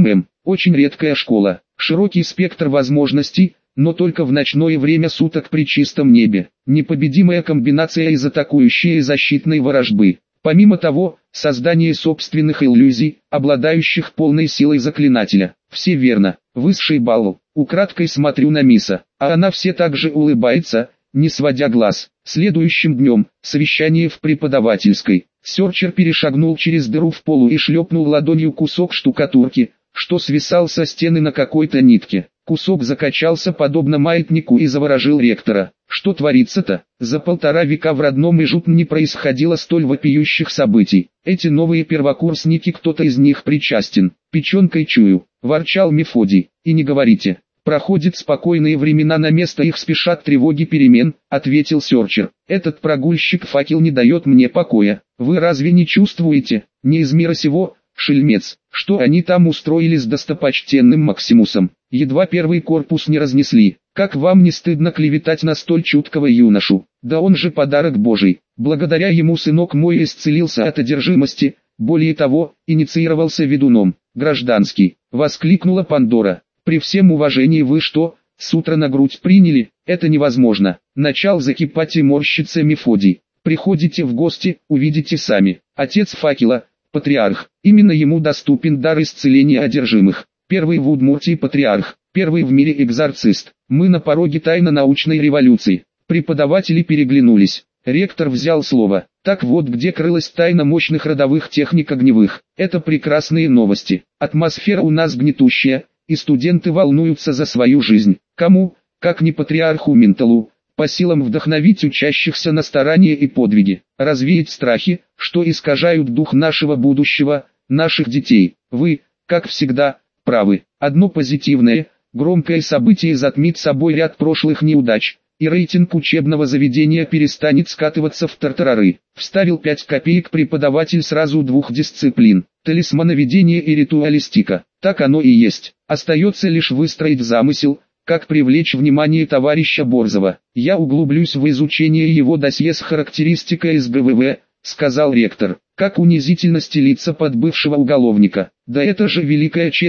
Очень редкая школа, широкий спектр возможностей, но только в ночное время суток при чистом небе. Непобедимая комбинация из атакующей и защитной ворожбы. Помимо того, создание собственных иллюзий, обладающих полной силой заклинателя. Все верно. Высший балл. Украдкой смотрю на Миса, а она все так же улыбается, не сводя глаз. Следующим днем, совещание в преподавательской. Сёрчер перешагнул через дыру в полу и шлепнул ладонью кусок штукатурки, что свисал со стены на какой-то нитке. Кусок закачался подобно маятнику и заворожил ректора. Что творится-то? За 1,5 века в родном Ижут не происходило столь вопиющих событий. Эти новые первокурсники, кто-то из них причастен. Печенкой чую, ворчал Мефодий. И не говорите. Проходят спокойные времена, на место их спешат тревоги перемен, ответил Сёрчер. Этот прогульщик факел не дает мне покоя. Вы разве не чувствуете? Не из мира сего, шельмец, что они там устроили с достопочтенным Максимусом. Едва первый корпус не разнесли. Как вам не стыдно клеветать на столь чуткого юношу? Да он же подарок Божий. Благодаря ему сынок мой исцелился от одержимости, более того, инициировался ведуном. Гражданский, воскликнула Пандора. При всем уважении, вы что, с утра на грудь приняли? Это невозможно. Начал закипать и морщиться Мефодий. Приходите в гости, увидите сами. Отец факела, патриарх, именно ему доступен дар исцеления одержимых. Первый в Удмуртии патриарх, первый в мире экзорцист. Мы на пороге тайно-научной революции. Преподаватели переглянулись. Ректор взял слово. Так вот, где крылась тайна мощных родовых техник огневых. Это прекрасные новости. Атмосфера у нас гнетущая, и студенты волнуются за свою жизнь. Кому, как не патриарху Менталу, по силам вдохновить учащихся на старания и подвиги, развеять страхи, что искажают дух нашего будущего, наших детей. Вы, как всегда, правы. Одно позитивное, громкое событие затмит собой ряд прошлых неудач, и рейтинг учебного заведения перестанет скатываться в тартарары. Вставил 5 копеек преподаватель сразу 2 дисциплин: талисмановедение и ритуалистика. Так оно и есть. Остается лишь выстроить замысел, как привлечь внимание товарища Борзова. Я углублюсь в изучение его досье с характеристикой из ГВВ, сказал ректор. Как унизительно стелиться под бывшего уголовника. Да это же великая честь,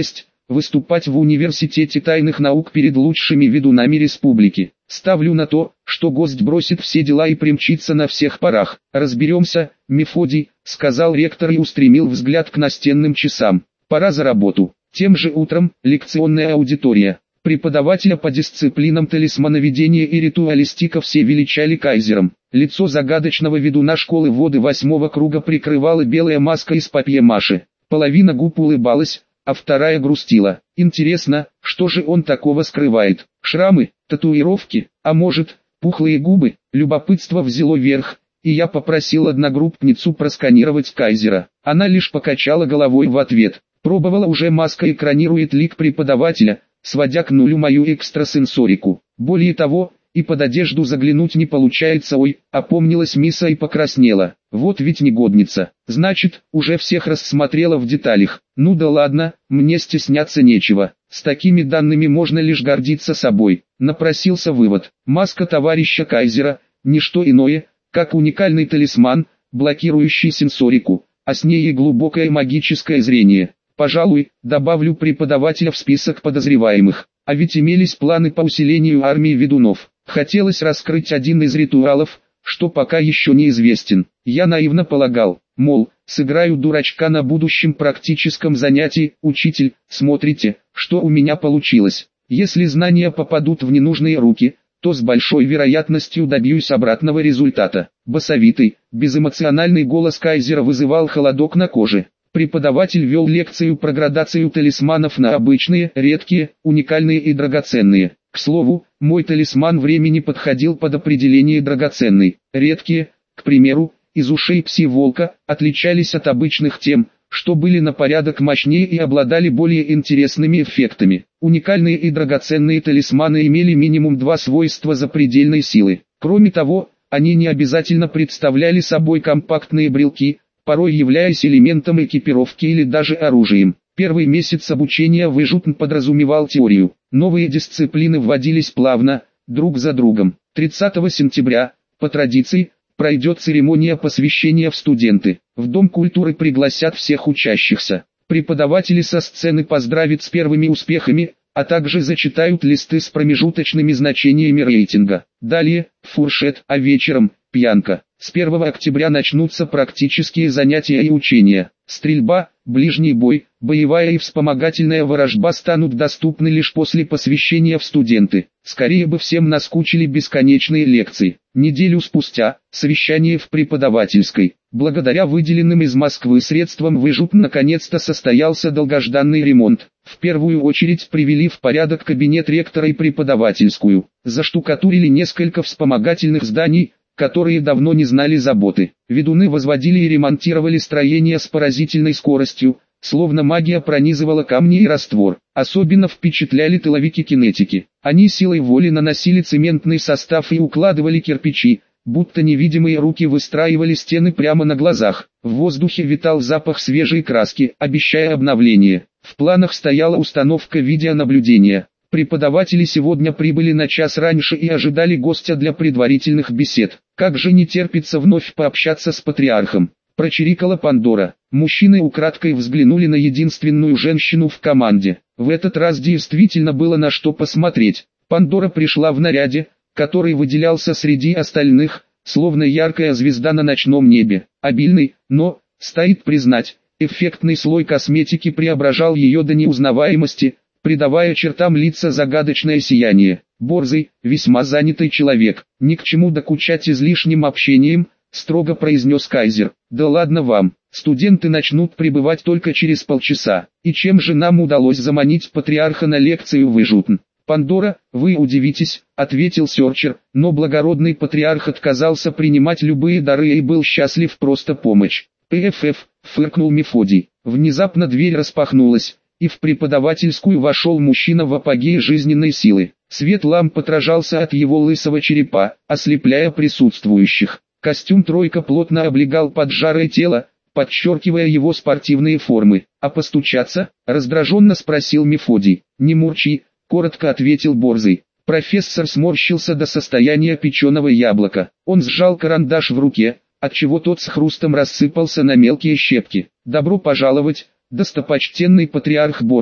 выступать в университете тайных наук перед лучшими ведунами республики. Ставлю на то, что гость бросит все дела и примчится на всех парах. Разберемся, Мефодий, сказал ректор и устремил взгляд к настенным часам. Пора за работу. Тем же утром, лекционная аудитория. Преподавателя по дисциплинам талисмановедения и ритуалистика все величали кайзером. Лицо загадочного ведуна школы воды 8-го круга прикрывала белая маска из папье-маше. Половина губ улыбалась, а вторая грустила. Интересно, что же он такого скрывает? Шрамы, татуировки, а может, пухлые губы? Любопытство взяло верх, и я попросил одногруппницу просканировать кайзера. Она лишь покачала головой в ответ. Пробовала уже, маска экранирует лик преподавателя, сводя к нулю мою экстрасенсорику. Более того, и под одежду заглянуть не получается. Ой, опомнилась Миса и покраснела. Вот ведь негодница. Значит, уже всех рассмотрела в деталях. Ну да ладно, мне стесняться нечего. С такими данными можно лишь гордиться собой. Напросился вывод. Маска товарища Кайзера – ничто иное, как уникальный талисман, блокирующий сенсорику, а с ней и глубокое магическое зрение. Пожалуй, добавлю преподавателя в список подозреваемых. А ведь имелись планы по усилению армии ведунов. Хотелось раскрыть один из ритуалов, что пока еще неизвестен. Я наивно полагал, мол, сыграю дурачка на будущем практическом занятии. Учитель, смотрите, что у меня получилось. Если знания попадут в ненужные руки, то с большой вероятностью добьюсь обратного результата. Басовитый, безэмоциональный голос Кайзера вызывал холодок на коже. Преподаватель вел лекцию про градацию талисманов на обычные, редкие, уникальные и драгоценные. К слову, мой талисман времени подходил под определение драгоценный. Редкие, к примеру, из ушей пси-волка, отличались от обычных тем, что были на порядок мощнее и обладали более интересными эффектами. Уникальные и драгоценные талисманы имели минимум два свойства запредельной силы. Кроме того, они не обязательно представляли собой компактные брелки, порой являясь элементом экипировки или даже оружием. Первый месяц обучения Выжутн подразумевал теорию. Новые дисциплины вводились плавно, друг за другом. 30 сентября, по традиции, пройдет церемония посвящения в студенты. В Дом культуры пригласят всех учащихся. Преподаватели со сцены поздравят с первыми успехами, а также зачитают листы с промежуточными значениями рейтинга. Далее, фуршет, а вечером – пьянка. С 1 октября начнутся практические занятия и учения. Стрельба, ближний бой, боевая и вспомогательная ворожба станут доступны лишь после посвящения в студенты. Скорее бы всем наскучили бесконечные лекции. Неделю спустя, совещание в преподавательской. Благодаря выделенным из Москвы средствам Выжутн наконец-то состоялся долгожданный ремонт. В первую очередь привели в порядок кабинет ректора и преподавательскую. Заштукатурили несколько вспомогательных зданий, которые давно не знали заботы. Ведуны возводили и ремонтировали строения с поразительной скоростью, словно магия пронизывала камни и раствор. Особенно впечатляли тыловики-кинетики. Они силой воли наносили цементный состав и укладывали кирпичи, будто невидимые руки выстраивали стены прямо на глазах. В воздухе витал запах свежей краски, обещая обновление. В планах стояла установка видеонаблюдения. Преподаватели сегодня прибыли на час раньше и ожидали гостя для предварительных бесед. Как же не терпится вновь пообщаться с патриархом. Прочирикала Пандора. Мужчины украдкой взглянули на единственную женщину в команде. В этот раз действительно было на что посмотреть. Пандора пришла в наряде, который выделялся среди остальных, словно яркая звезда на ночном небе. Обильный, но, стоит признать, эффектный слой косметики преображал ее до неузнаваемости, придавая чертам лица загадочное сияние. Борзый, весьма занятый человек, ни к чему докучать излишним общением, строго произнес Кайзер. Да ладно вам, студенты начнут прибывать только через полчаса. И чем же нам удалось заманить патриарха на лекцию Выжутн? Пандора, вы удивитесь, ответил Сёрчер, но благородный патриарх отказался принимать любые дары и был счастлив просто помочь. ПФФ, фыркнул Мефодий. Внезапно дверь распахнулась, и в преподавательскую вошел мужчина в апогее жизненной силы. Свет ламп отражался от его лысого черепа, ослепляя присутствующих. Костюм тройка плотно облегал поджарое тело, подчеркивая его спортивные формы. «А постучаться?» – раздраженно спросил Мефодий. «Не мурчи», – коротко ответил Борзый. Профессор сморщился до состояния печеного яблока. Он сжал карандаш в руке, отчего тот с хрустом рассыпался на мелкие щепки. «Добро пожаловать, достопочтенный патриарх Борзый».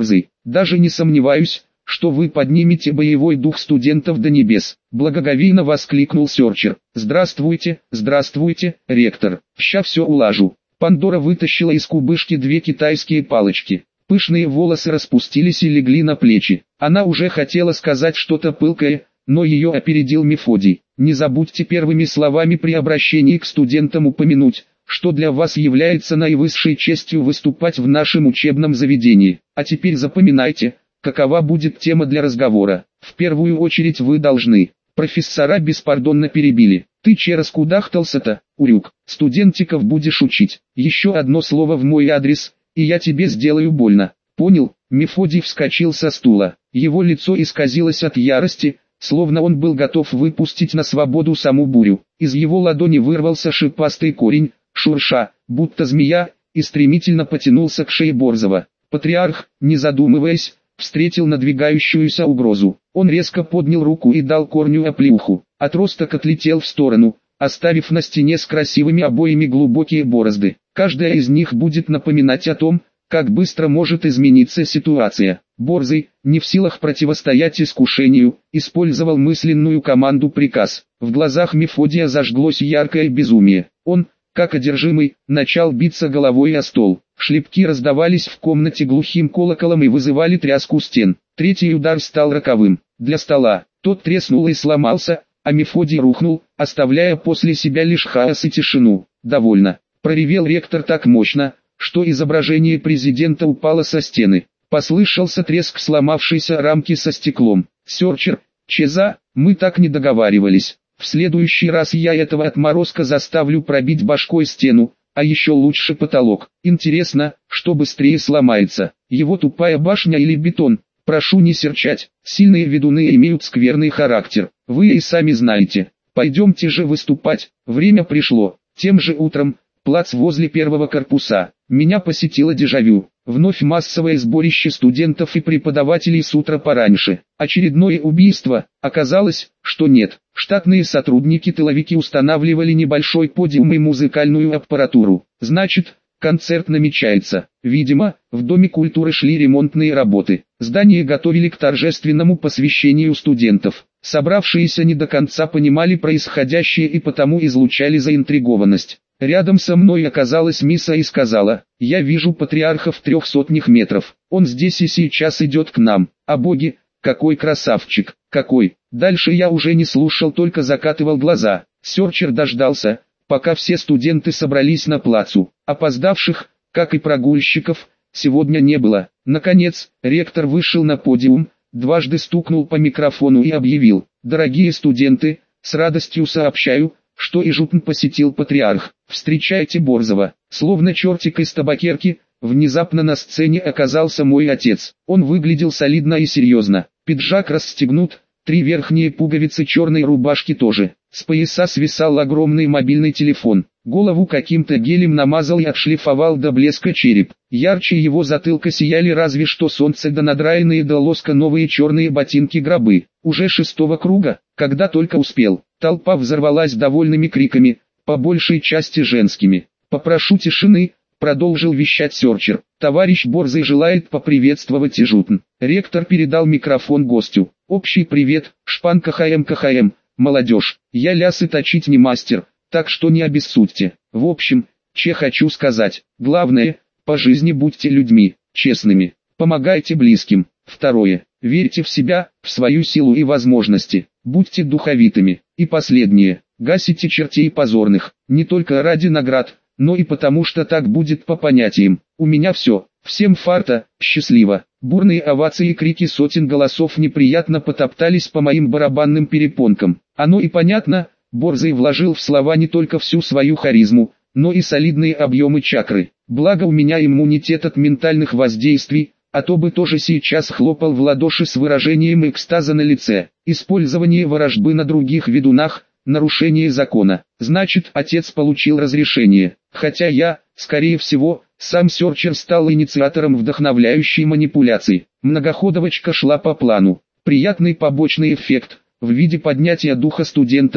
Даже не сомневаюсь, что вы поднимете боевой дух студентов до небес. Благоговейно воскликнул Серчер. Здравствуйте, здравствуйте, ректор. Ща все улажу. Пандора вытащила из кубышки 2 китайские палочки. Пышные волосы распустились и легли на плечи. Она уже хотела сказать что-то пылкое, но ее опередил Мефодий. Не забудьте первыми словами при обращении к студентам упомянуть, что для вас является наивысшей честью выступать в нашем учебном заведении. А теперь запоминайте, какова будет тема для разговора. В первую очередь вы должны. Профессора беспардонно перебили. Ты че раскудахтался-то, урюк? Студентиков будешь учить. Еще одно слово в мой адрес, и я тебе сделаю больно. Понял? Мефодий вскочил со стула. Его лицо исказилось от ярости, словно он был готов выпустить на свободу саму бурю. Из его ладони вырвался шипастый корень, шурша, будто змея, и стремительно потянулся к шее Борзова. Патриарх, не задумываясь, встретил надвигающуюся угрозу. Он резко поднял руку и дал корню оплеуху. Отросток отлетел в сторону, оставив на стене с красивыми обоями глубокие борозды. Каждая из них будет напоминать о том, как быстро может измениться ситуация. Борзый, не в силах противостоять искушению, использовал мысленную команду-приказ. В глазах Мефодия зажглось яркое безумие. Он, как одержимый, начал биться головой о стол. Шлепки раздавались в комнате глухим колоколом и вызывали тряску стен. Третий удар стал роковым. Для стола. Тот треснул и сломался, а Мефодий рухнул, оставляя после себя лишь хаос и тишину. «Довольно», — проревел ректор так мощно, что изображение президента упало со стены. Послышался треск сломавшейся рамки со стеклом. «Серчер, Чеза, мы так не договаривались. В следующий раз я этого отморозка заставлю пробить башкой стену, а еще лучше потолок. Интересно, что быстрее сломается, его тупая башня или бетон? Прошу не серчать, сильные ведуны имеют скверный характер, вы и сами знаете. Пойдемте же выступать, время пришло». Тем же утром, плац возле первого корпуса. Меня посетило дежавю. Вновь массовое сборище студентов и преподавателей с утра пораньше. Очередное убийство. Оказалось, что нет. Штатные сотрудники-тыловики устанавливали небольшой подиум и музыкальную аппаратуру. Значит, концерт намечается. Видимо, в Доме культуры шли ремонтные работы. Здание готовили к торжественному посвящению студентов. Собравшиеся не до конца понимали происходящее и потому излучали заинтригованность. Рядом со мной оказалась Миса и сказала: «Я вижу патриарха в 300 метров. Он здесь и сейчас идет к нам. А боги, какой красавчик, какой!» Дальше я уже не слушал, только закатывал глаза. Серчер дождался, пока все студенты собрались на плацу. Опоздавших, как и прогульщиков, сегодня не было. Наконец, ректор вышел на подиум, дважды стукнул по микрофону и объявил: «Дорогие студенты, с радостью сообщаю, что и Жутн посетил патриарх. Встречайте Борзова». Словно чертик из табакерки, внезапно на сцене оказался мой отец. Он выглядел солидно и серьезно. Пиджак расстегнут, 3 верхние пуговицы черной рубашки тоже. С пояса свисал огромный мобильный телефон. Голову каким-то гелем намазал и отшлифовал до блеска череп. Ярче его затылка сияли разве что солнце да надраенные до лоска новые черные ботинки-гробы. Уже 6-го круга, когда только успел, толпа взорвалась довольными криками, по большей части женскими. «Попрошу тишины», — продолжил вещать Серчер. «Товарищ Борзый желает поприветствовать Жутн». Ректор передал микрофон гостю. «Общий привет, шпан КХМ, молодежь. Я лясы точить не мастер, так что не обессудьте. В общем, че хочу сказать. Главное, по жизни будьте людьми, честными. Помогайте близким. Второе. Верьте в себя, в свою силу и возможности. Будьте духовитыми. И последнее. Гасите чертей позорных. Не только ради наград, но и потому что так будет по понятиям. У меня все. Всем фарта, счастливо». Бурные овации и крики сотен голосов неприятно потоптались по моим барабанным перепонкам. Оно и понятно, Борзый вложил в слова не только всю свою харизму, но и солидные объемы чакры. Благо у меня иммунитет от ментальных воздействий, а то бы тоже сейчас хлопал в ладоши с выражением экстаза на лице. Использование ворожбы на других ведунах, нарушение закона. Значит, отец получил разрешение. Хотя я, скорее всего, сам Серчер стал инициатором вдохновляющей манипуляции. Многоходовочка шла по плану. Приятный побочный эффект, в виде поднятия духа студентов,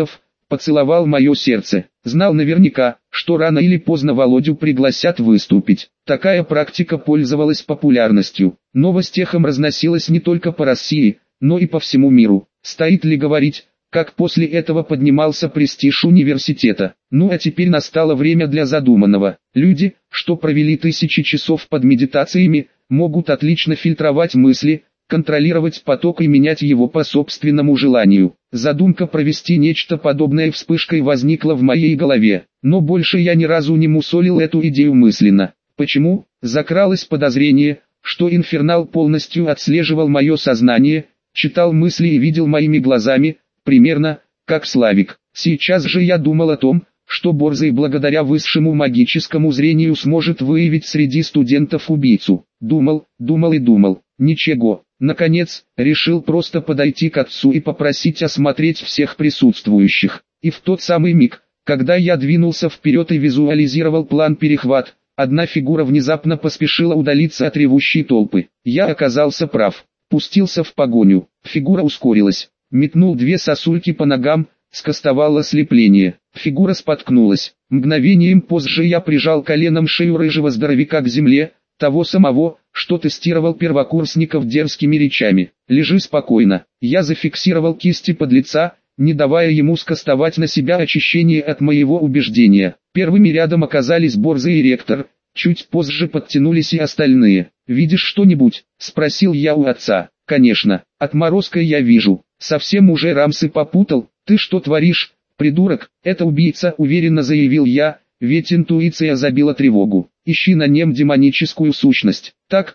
поцеловал мое сердце. Знал наверняка, что рано или поздно Володю пригласят выступить. Такая практика пользовалась популярностью. Новость эхом разносилась не только по России, но и по всему миру. Стоит ли говорить, как после этого поднимался престиж университета? Ну а теперь настало время для задуманного. Люди, что провели тысячи часов под медитациями, могут отлично фильтровать мысли, контролировать поток и менять его по собственному желанию. Задумка провести нечто подобное вспышкой возникла в моей голове, но больше я ни разу не мусолил эту идею мысленно. Почему? Закралось подозрение, что инфернал полностью отслеживал мое сознание, читал мысли и видел моими глазами, примерно, как Славик. Сейчас же я думал о том, что Борзый благодаря высшему магическому зрению сможет выявить среди студентов убийцу. Думал и думал. Ничего. Наконец, решил просто подойти к отцу и попросить осмотреть всех присутствующих. И в тот самый миг, когда я двинулся вперед и визуализировал план перехват, одна фигура внезапно поспешила удалиться от ревущей толпы. Я оказался прав. Пустился в погоню. Фигура ускорилась. Метнул две сосульки по ногам, скостовал ослепление. Фигура споткнулась. Мгновением позже я прижал коленом шею рыжего здоровяка к земле, того самого, что тестировал первокурсников дерзкими речами. «Лежи спокойно». Я зафиксировал кисти подлеца, не давая ему скостовать на себя очищение от моего убеждения. Первыми рядом оказались Борзый и ректор, чуть позже подтянулись и остальные. «Видишь что-нибудь?» – спросил я у отца. «Конечно, отморозка я вижу. Совсем уже рамсы попутал. Ты что творишь, придурок?» «Это убийца», – уверенно заявил я, ведь интуиция забила тревогу. «Ищи на нем демоническую сущность». Так,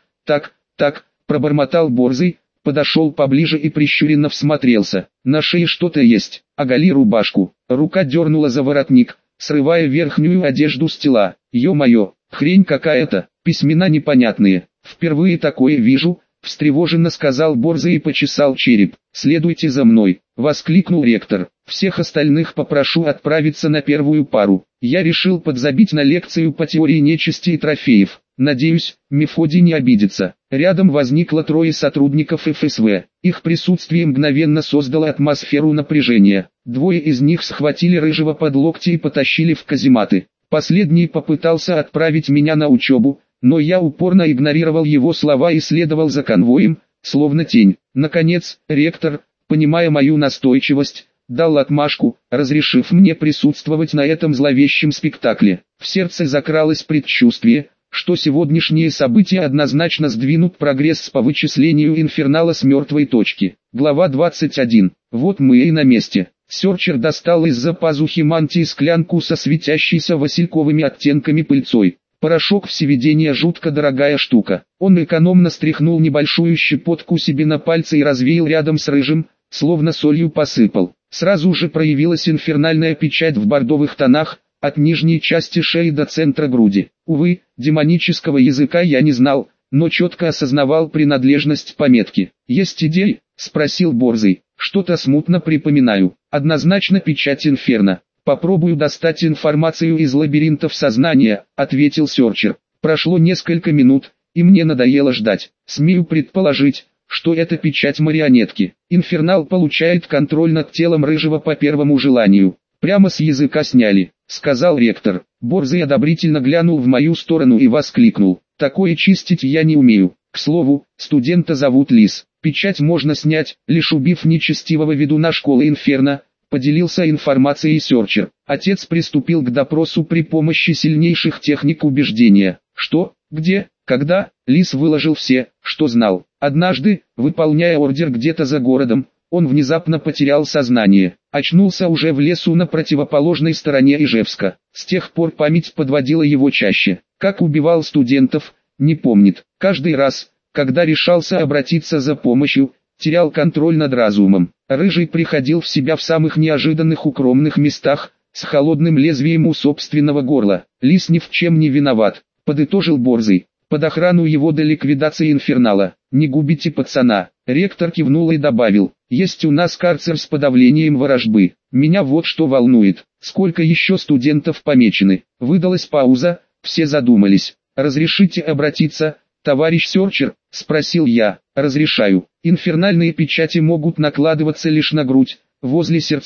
пробормотал Борзый, подошел поближе и прищуренно всмотрелся. «На шее что-то есть. Оголи рубашку». Рука дернула за воротник, срывая верхнюю одежду с тела. «Ё-моё, хрень какая-то, письмена непонятные. Впервые такое вижу», — встревоженно сказал Борзый и почесал череп. «Следуйте за мной», — воскликнул ректор. «Всех остальных попрошу отправиться на первую пару». Я решил подзабить на лекцию по теории нечисти и трофеев. Надеюсь, Мефодий не обидится. Рядом возникло трое сотрудников ФСВ. Их присутствие мгновенно создало атмосферу напряжения. Двое из них схватили рыжего под локти и потащили в казематы. Последний попытался отправить меня на учебу, но я упорно игнорировал его слова и следовал за конвоем, словно тень. Наконец, ректор, понимая мою настойчивость, дал отмашку, разрешив мне присутствовать на этом зловещем спектакле. В сердце закралось предчувствие, что сегодняшние события однозначно сдвинут прогресс по вычислению инфернала с мертвой точки. Глава 21. Вот мы и на месте. Сёрчер достал из-за пазухи мантии склянку со светящейся васильковыми оттенками пыльцой. Порошок всеведения жутко дорогая штука. Он экономно стряхнул небольшую щепотку себе на пальцы и развеял рядом с рыжим, словно солью посыпал. Сразу же проявилась инфернальная печать в бордовых тонах, от нижней части шеи до центра груди. Увы, демонического языка я не знал, но четко осознавал принадлежность пометки. «Есть идеи?» – спросил Борзый. «Что-то смутно припоминаю. Однозначно печать инферно. Попробую достать информацию из лабиринтов сознания», – ответил Сёрчер. Прошло несколько минут, и мне надоело ждать. Смею предположить, что это печать марионетки. Инфернал получает контроль над телом рыжего по первому желанию. «Прямо с языка сняли», — сказал ректор. Борзый одобрительно глянул в мою сторону и воскликнул. «Такое чистить я не умею. К слову, студента зовут Лис. Печать можно снять, лишь убив нечестивого ведуна школы Инферно», — поделился информацией Сёрчер. Отец приступил к допросу при помощи сильнейших техник убеждения. «Что? Где? Когда?» Лис выложил все, что знал. Однажды, выполняя ордер где-то за городом, он внезапно потерял сознание. Очнулся уже в лесу на противоположной стороне Ижевска. С тех пор память подводила его чаще. Как убивал студентов, не помнит. Каждый раз, когда решался обратиться за помощью, терял контроль над разумом. Рыжий приходил в себя в самых неожиданных укромных местах, с холодным лезвием у собственного горла. Лис ни в чем не виноват, подытожил Борзый. Под охрану его до ликвидации инфернала. Не губите пацана. Ректор кивнул и добавил. Есть у нас карцер с подавлением ворожбы. Меня вот что волнует. Сколько еще студентов помечены? Выдалась пауза, все задумались. «Разрешите обратиться, товарищ Сёрчер?» – спросил я. «Разрешаю. Инфернальные печати могут накладываться лишь на грудь, возле сердца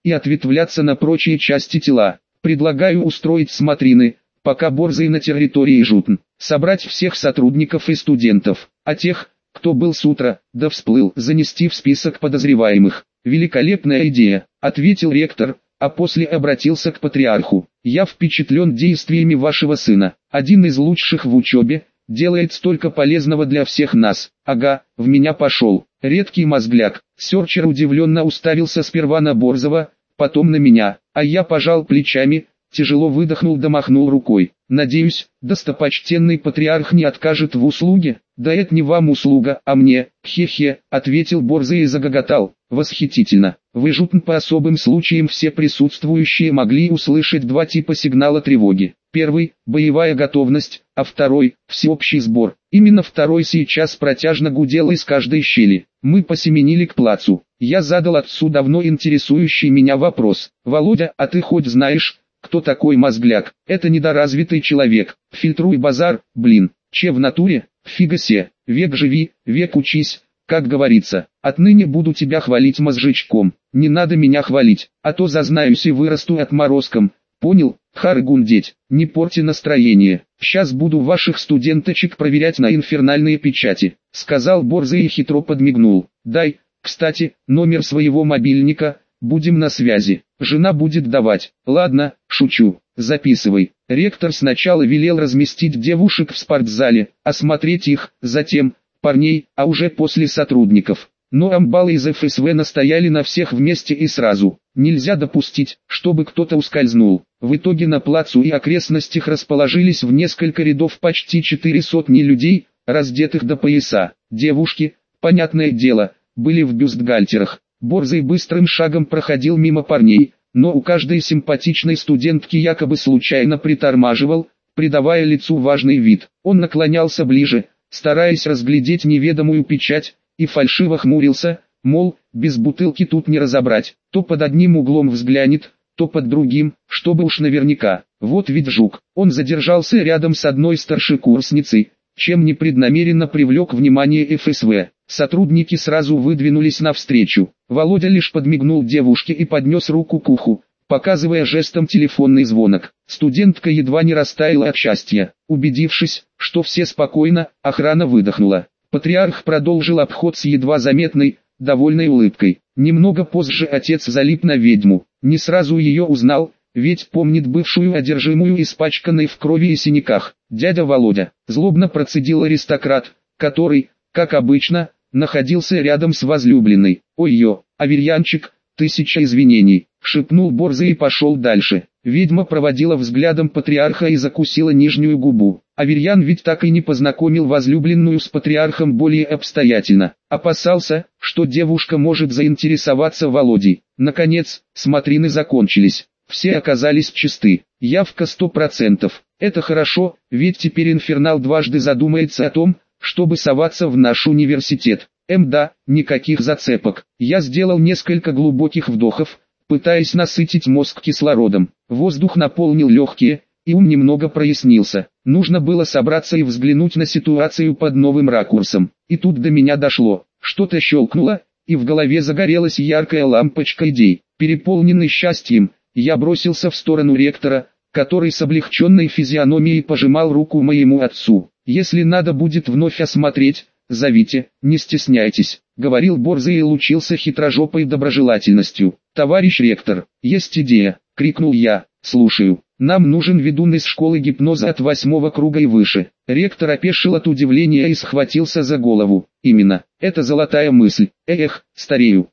и ответвляться на прочие части тела. Предлагаю устроить смотрины, пока Борзый на территории Жутн, собрать всех сотрудников и студентов, а тех, кто был с утра, да всплыл, занести в список подозреваемых. Великолепная идея, ответил ректор, а после обратился к патриарху. Я впечатлен действиями вашего сына, один из лучших в учебе, делает столько полезного для всех нас. Ага, в меня пошел. Редкий мозгляк. Сёрчер удивленно уставился сперва на Борзова, потом на меня, а я пожал плечами, тяжело выдохнул да махнул рукой. Надеюсь, достопочтенный патриарх не откажет в услуге? Да это не вам услуга, а мне, хе-хе, ответил Борзый и загоготал. Восхитительно. В Жутн по особым случаям все присутствующие могли услышать два типа сигнала тревоги. Первый – боевая готовность, а второй – всеобщий сбор. Именно второй сейчас протяжно гудел из каждой щели. Мы посеменили к плацу. Я задал отцу давно интересующий меня вопрос. «Володя, а ты хоть знаешь, кто такой мозгляк?» «Это недоразвитый человек. Фильтруй базар, блин. Че в натуре? Фига се. Век живи, век учись. Как говорится, отныне буду тебя хвалить мозжечком. Не надо меня хвалить, а то зазнаюсь и вырасту отморозком. Понял? Харгундеть, не порти настроение. Сейчас буду ваших студенточек проверять на инфернальные печати», сказал Борзый и хитро подмигнул. «Дай, кстати, номер своего мобильника, будем на связи. Жена будет давать». «Ладно, шучу, записывай». Ректор сначала велел разместить девушек в спортзале, осмотреть их, затем парней, а уже после сотрудников. Но амбалы из ФСВ настояли на всех вместе и сразу. Нельзя допустить, чтобы кто-то ускользнул. В итоге на плацу и окрестностях расположились в несколько рядов почти 400 людей, раздетых до пояса. Девушки, понятное дело, были в бюстгальтерах. Борзый быстрым шагом проходил мимо парней, но у каждой симпатичной студентки якобы случайно притормаживал, придавая лицу важный вид. Он наклонялся ближе, стараясь разглядеть неведомую печать, и фальшиво хмурился, мол, без бутылки тут не разобрать, то под одним углом взглянет, то под другим, чтобы уж наверняка. Вот ведь жук. Он задержался рядом с одной старшекурсницей, чем непреднамеренно привлек внимание ФСВ. Сотрудники сразу выдвинулись навстречу. Володя лишь подмигнул девушке и поднес руку к уху, показывая жестом телефонный звонок. Студентка едва не растаяла от счастья. Убедившись, что все спокойно, охрана выдохнула. Патриарх продолжил обход с едва заметной, довольной улыбкой. Немного позже отец залип на ведьму. Не сразу ее узнал, ведь помнит бывшую одержимую испачканной в крови и синяках. «Дядя Володя», злобно процедил аристократ, который, как обычно, находился рядом с возлюбленной. «Ой-ё, Аверьянчик, тысяча извинений», шепнул Борзый и пошел дальше. Ведьма проводила взглядом патриарха и закусила нижнюю губу. Аверьян ведь так и не познакомил возлюбленную с патриархом более обстоятельно. Опасался, что девушка может заинтересоваться Володей. Наконец, смотрины закончились. Все оказались чисты. Явка 100%. Это хорошо, ведь теперь Инфернал дважды задумается о том, чтобы соваться в наш университет. Да, никаких зацепок. Я сделал несколько глубоких вдохов, пытаясь насытить мозг кислородом. Воздух наполнил легкие, и ум немного прояснился. Нужно было собраться и взглянуть на ситуацию под новым ракурсом. И тут до меня дошло. Что-то щелкнуло, и в голове загорелась яркая лампочка идей. Переполненный счастьем, я бросился в сторону ректора, который с облегченной физиономией пожимал руку моему отцу. «Если надо будет вновь осмотреть, зовите, не стесняйтесь», — говорил Борзый и лучился хитрожопой доброжелательностью. «Товарищ ректор, есть идея», — крикнул я. «Слушаю. Нам нужен ведун из школы гипноза от 8-го круга и выше». Ректор опешил от удивления и схватился за голову. «Именно, это золотая мысль. Старею.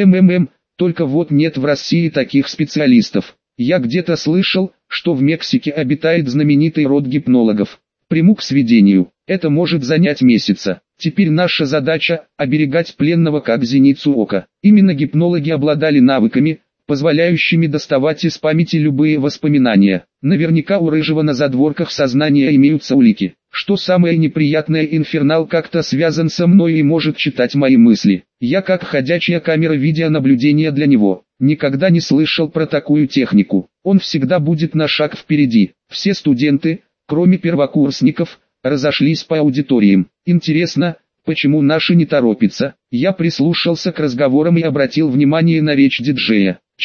Только вот нет в России таких специалистов. Я где-то слышал, что в Мексике обитает знаменитый род гипнологов. Приму к сведению, это может занять месяца. Теперь наша задача – оберегать пленного как зеницу ока». Именно гипнологи обладали навыками, позволяющими доставать из памяти любые воспоминания. Наверняка у Рыжего на задворках сознания имеются улики. Что самое неприятное, Инфернал как-то связан со мной и может читать мои мысли. Я как ходячая камера видеонаблюдения для него. Никогда не слышал про такую технику. Он всегда будет на шаг впереди. Все студенты, кроме первокурсников, разошлись по аудиториям. Интересно, почему наши не торопятся? Я прислушался к разговорам и обратил внимание на речь диджея. Черт,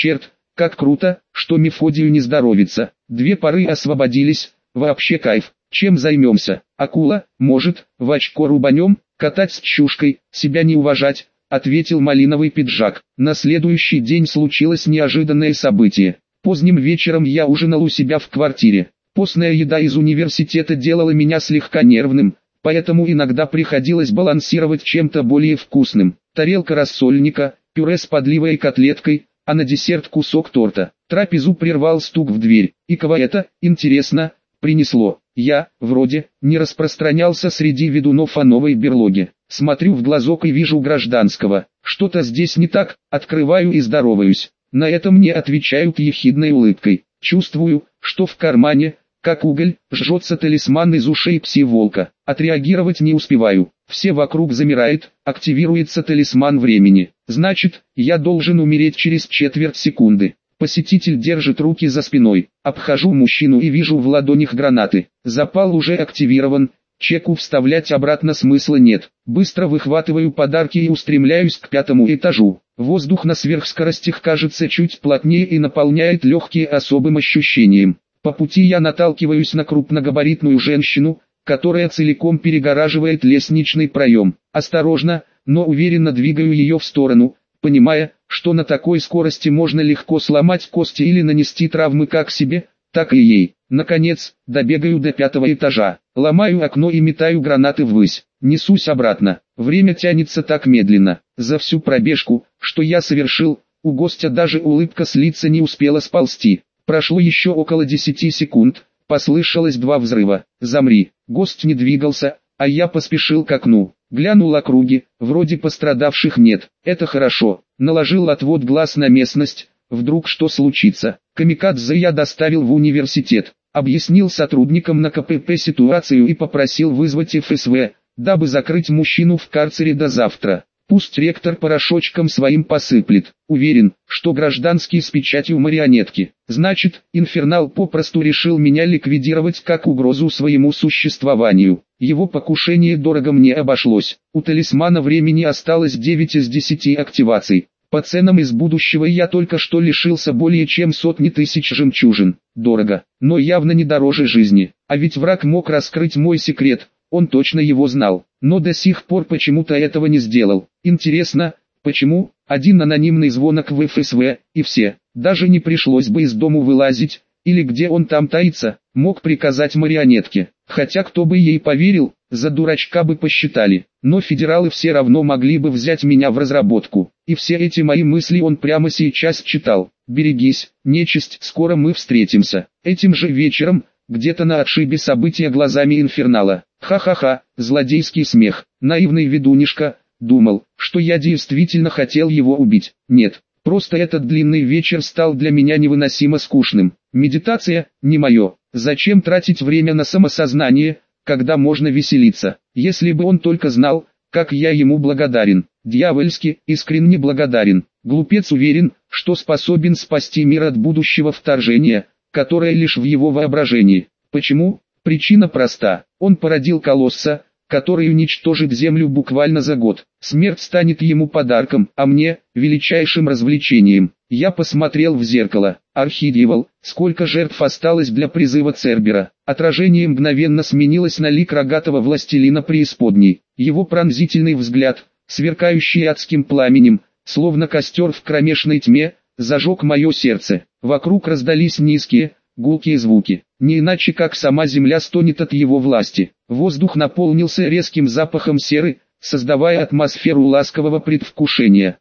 Как круто, что Мефодию не здоровится. 2 пары освободились, вообще кайф. Чем займемся? Акула, может, в очко рубанем, катать с чушкой, себя не уважать, ответил малиновый пиджак. На следующий день случилось неожиданное событие. Поздним вечером я ужинал у себя в квартире. Постная еда из университета делала меня слегка нервным, поэтому иногда приходилось балансировать чем-то более вкусным. Тарелка рассольника, пюре с подливой и котлеткой, а на десерт кусок торта. Трапезу прервал стук в дверь. И кого это, интересно, принесло? Я, вроде, не распространялся среди ведунов о новой берлоге. Смотрю в глазок и вижу гражданского. Что-то здесь не так, открываю и здороваюсь. На это мне отвечают ехидной улыбкой. Чувствую, что в кармане, как уголь, жжется талисман из ушей пси-волка. Отреагировать не успеваю. Все вокруг замирает, активируется талисман времени. Значит, я должен умереть через четверть секунды. Посетитель держит руки за спиной. Обхожу мужчину и вижу в ладонях гранаты. Запал уже активирован. Чеку вставлять обратно смысла нет. Быстро выхватываю подарки и устремляюсь к 5-му этажу. Воздух на сверхскоростях кажется чуть плотнее и наполняет легкие особым ощущением. По пути я наталкиваюсь на крупногабаритную женщину, которая целиком перегораживает лестничный проем. Осторожно, но уверенно двигаю ее в сторону, понимая, что на такой скорости можно легко сломать кости или нанести травмы как себе, так и ей. Наконец, добегаю до 5-го этажа, ломаю окно и метаю гранаты ввысь. Несусь обратно. Время тянется так медленно. За всю пробежку, что я совершил, у гостя даже улыбка с лица не успела сползти. Прошло еще около 10 секунд, послышалось 2 взрыва. «Замри!» Гость не двигался, а я поспешил к окну. Глянул округи, вроде пострадавших нет. Это хорошо. Наложил отвод глаз на местность, вдруг что случится. Камикадзе я доставил в университет. Объяснил сотрудникам на КПП ситуацию и попросил вызвать ФСВ, дабы закрыть мужчину в карцере до завтра. Пусть ректор порошочком своим посыплет. Уверен, что гражданский с печатью марионетки. Значит, Инфернал попросту решил меня ликвидировать как угрозу своему существованию. Его покушение дорого мне обошлось. У талисмана времени осталось 9 из 10 активаций. По ценам из будущего я только что лишился более чем 100 тысяч жемчужин. Дорого, но явно не дороже жизни. А ведь враг мог раскрыть мой секрет. Он точно его знал, но до сих пор почему-то этого не сделал. Интересно, почему? Один анонимный звонок в ФСВ, и все. Даже не пришлось бы из дому вылазить, или где он там таится, мог приказать марионетке. Хотя кто бы ей поверил, за дурачка бы посчитали. Но федералы все равно могли бы взять меня в разработку. И все эти мои мысли он прямо сейчас читал. «Берегись, нечисть, скоро мы встретимся». Этим же вечером, где-то на отшибе события глазами Инфернала. Ха-ха-ха, злодейский смех. Наивный ведунишка, думал, что я действительно хотел его убить. Нет, просто этот длинный вечер стал для меня невыносимо скучным. Медитация, не мое. Зачем тратить время на самосознание, когда можно веселиться? Если бы он только знал, как я ему благодарен. Дьявольски, искренне благодарен. Глупец уверен, что способен спасти мир от будущего вторжения, которое лишь в его воображении. Почему? Причина проста. Он породил колосса, который уничтожит Землю буквально за год. Смерть станет ему подарком, а мне – величайшим развлечением. Я посмотрел в зеркало. Архидьявол, сколько жертв осталось для призыва Цербера. Отражение мгновенно сменилось на лик рогатого властелина преисподней. Его пронзительный взгляд, сверкающий адским пламенем, словно костер в кромешной тьме, зажег мое сердце. Вокруг раздались низкие, гулкие звуки. Не иначе как сама земля стонет от его власти. Воздух наполнился резким запахом серы, создавая атмосферу ласкового предвкушения.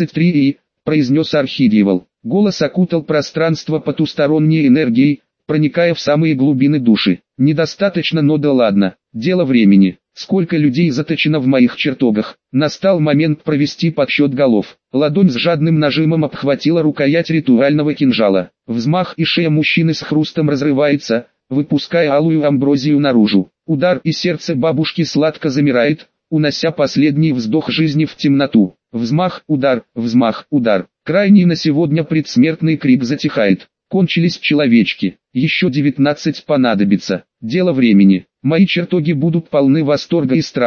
33 произнес Архидьявол. Голос окутал пространство потусторонней энергией, проникая в самые глубины души. Недостаточно, но да ладно. Дело времени. Сколько людей заточено в моих чертогах. Настал момент провести подсчет голов. Ладонь с жадным нажимом обхватила рукоять ритуального кинжала. Взмах, и шея мужчины с хрустом разрывается, выпуская алую амброзию наружу. Удар, и сердце бабушки сладко замирает, унося последний вздох жизни в темноту. Взмах, удар, взмах, удар. Крайний на сегодня предсмертный крик затихает. Кончились человечки. Еще 19 понадобится. Дело времени. Мои чертоги будут полны восторга и страха,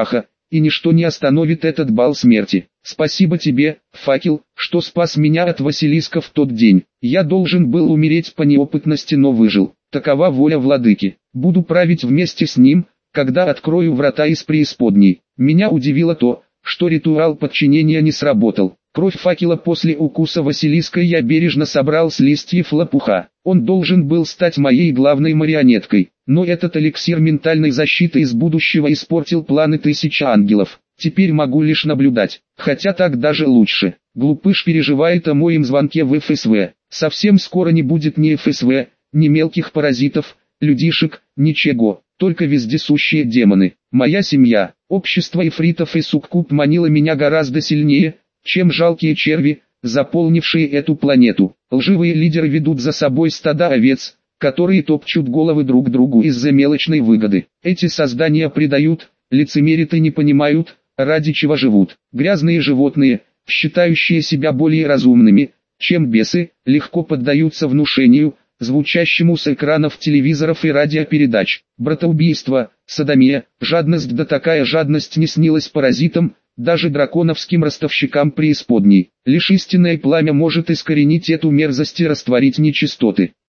и ничто не остановит этот бал смерти. Спасибо тебе, факел, что спас меня от Василиска в тот день. Я должен был умереть по неопытности, но выжил. Такова воля владыки. Буду править вместе с ним, когда открою врата из преисподней. Меня удивило то, что ритуал подчинения не сработал. Кровь факела после укуса Василиска я бережно собрал с листьев лопуха. Он должен был стать моей главной марионеткой. Но этот эликсир ментальной защиты из будущего испортил планы тысячи ангелов. Теперь могу лишь наблюдать, хотя так даже лучше. Глупыш переживает о моем звонке в ФСВ. Совсем скоро не будет ни ФСВ, ни мелких паразитов, людишек, ничего, только вездесущие демоны. Моя семья, общество эфритов и суккуб манило меня гораздо сильнее, чем жалкие черви, заполнившие эту планету. Лживые лидеры ведут за собой стада овец, которые топчут головы друг другу из-за мелочной выгоды. Эти создания предают, лицемерят и не понимают, ради чего живут. Грязные животные, считающие себя более разумными, чем бесы, легко поддаются внушению, звучащему с экранов телевизоров и радиопередач. Братоубийство, содомия, жадность, да такая жадность не снилась паразитам, даже драконовским ростовщикам преисподней. Лишь истинное пламя может искоренить эту мерзость и растворить нечистоты.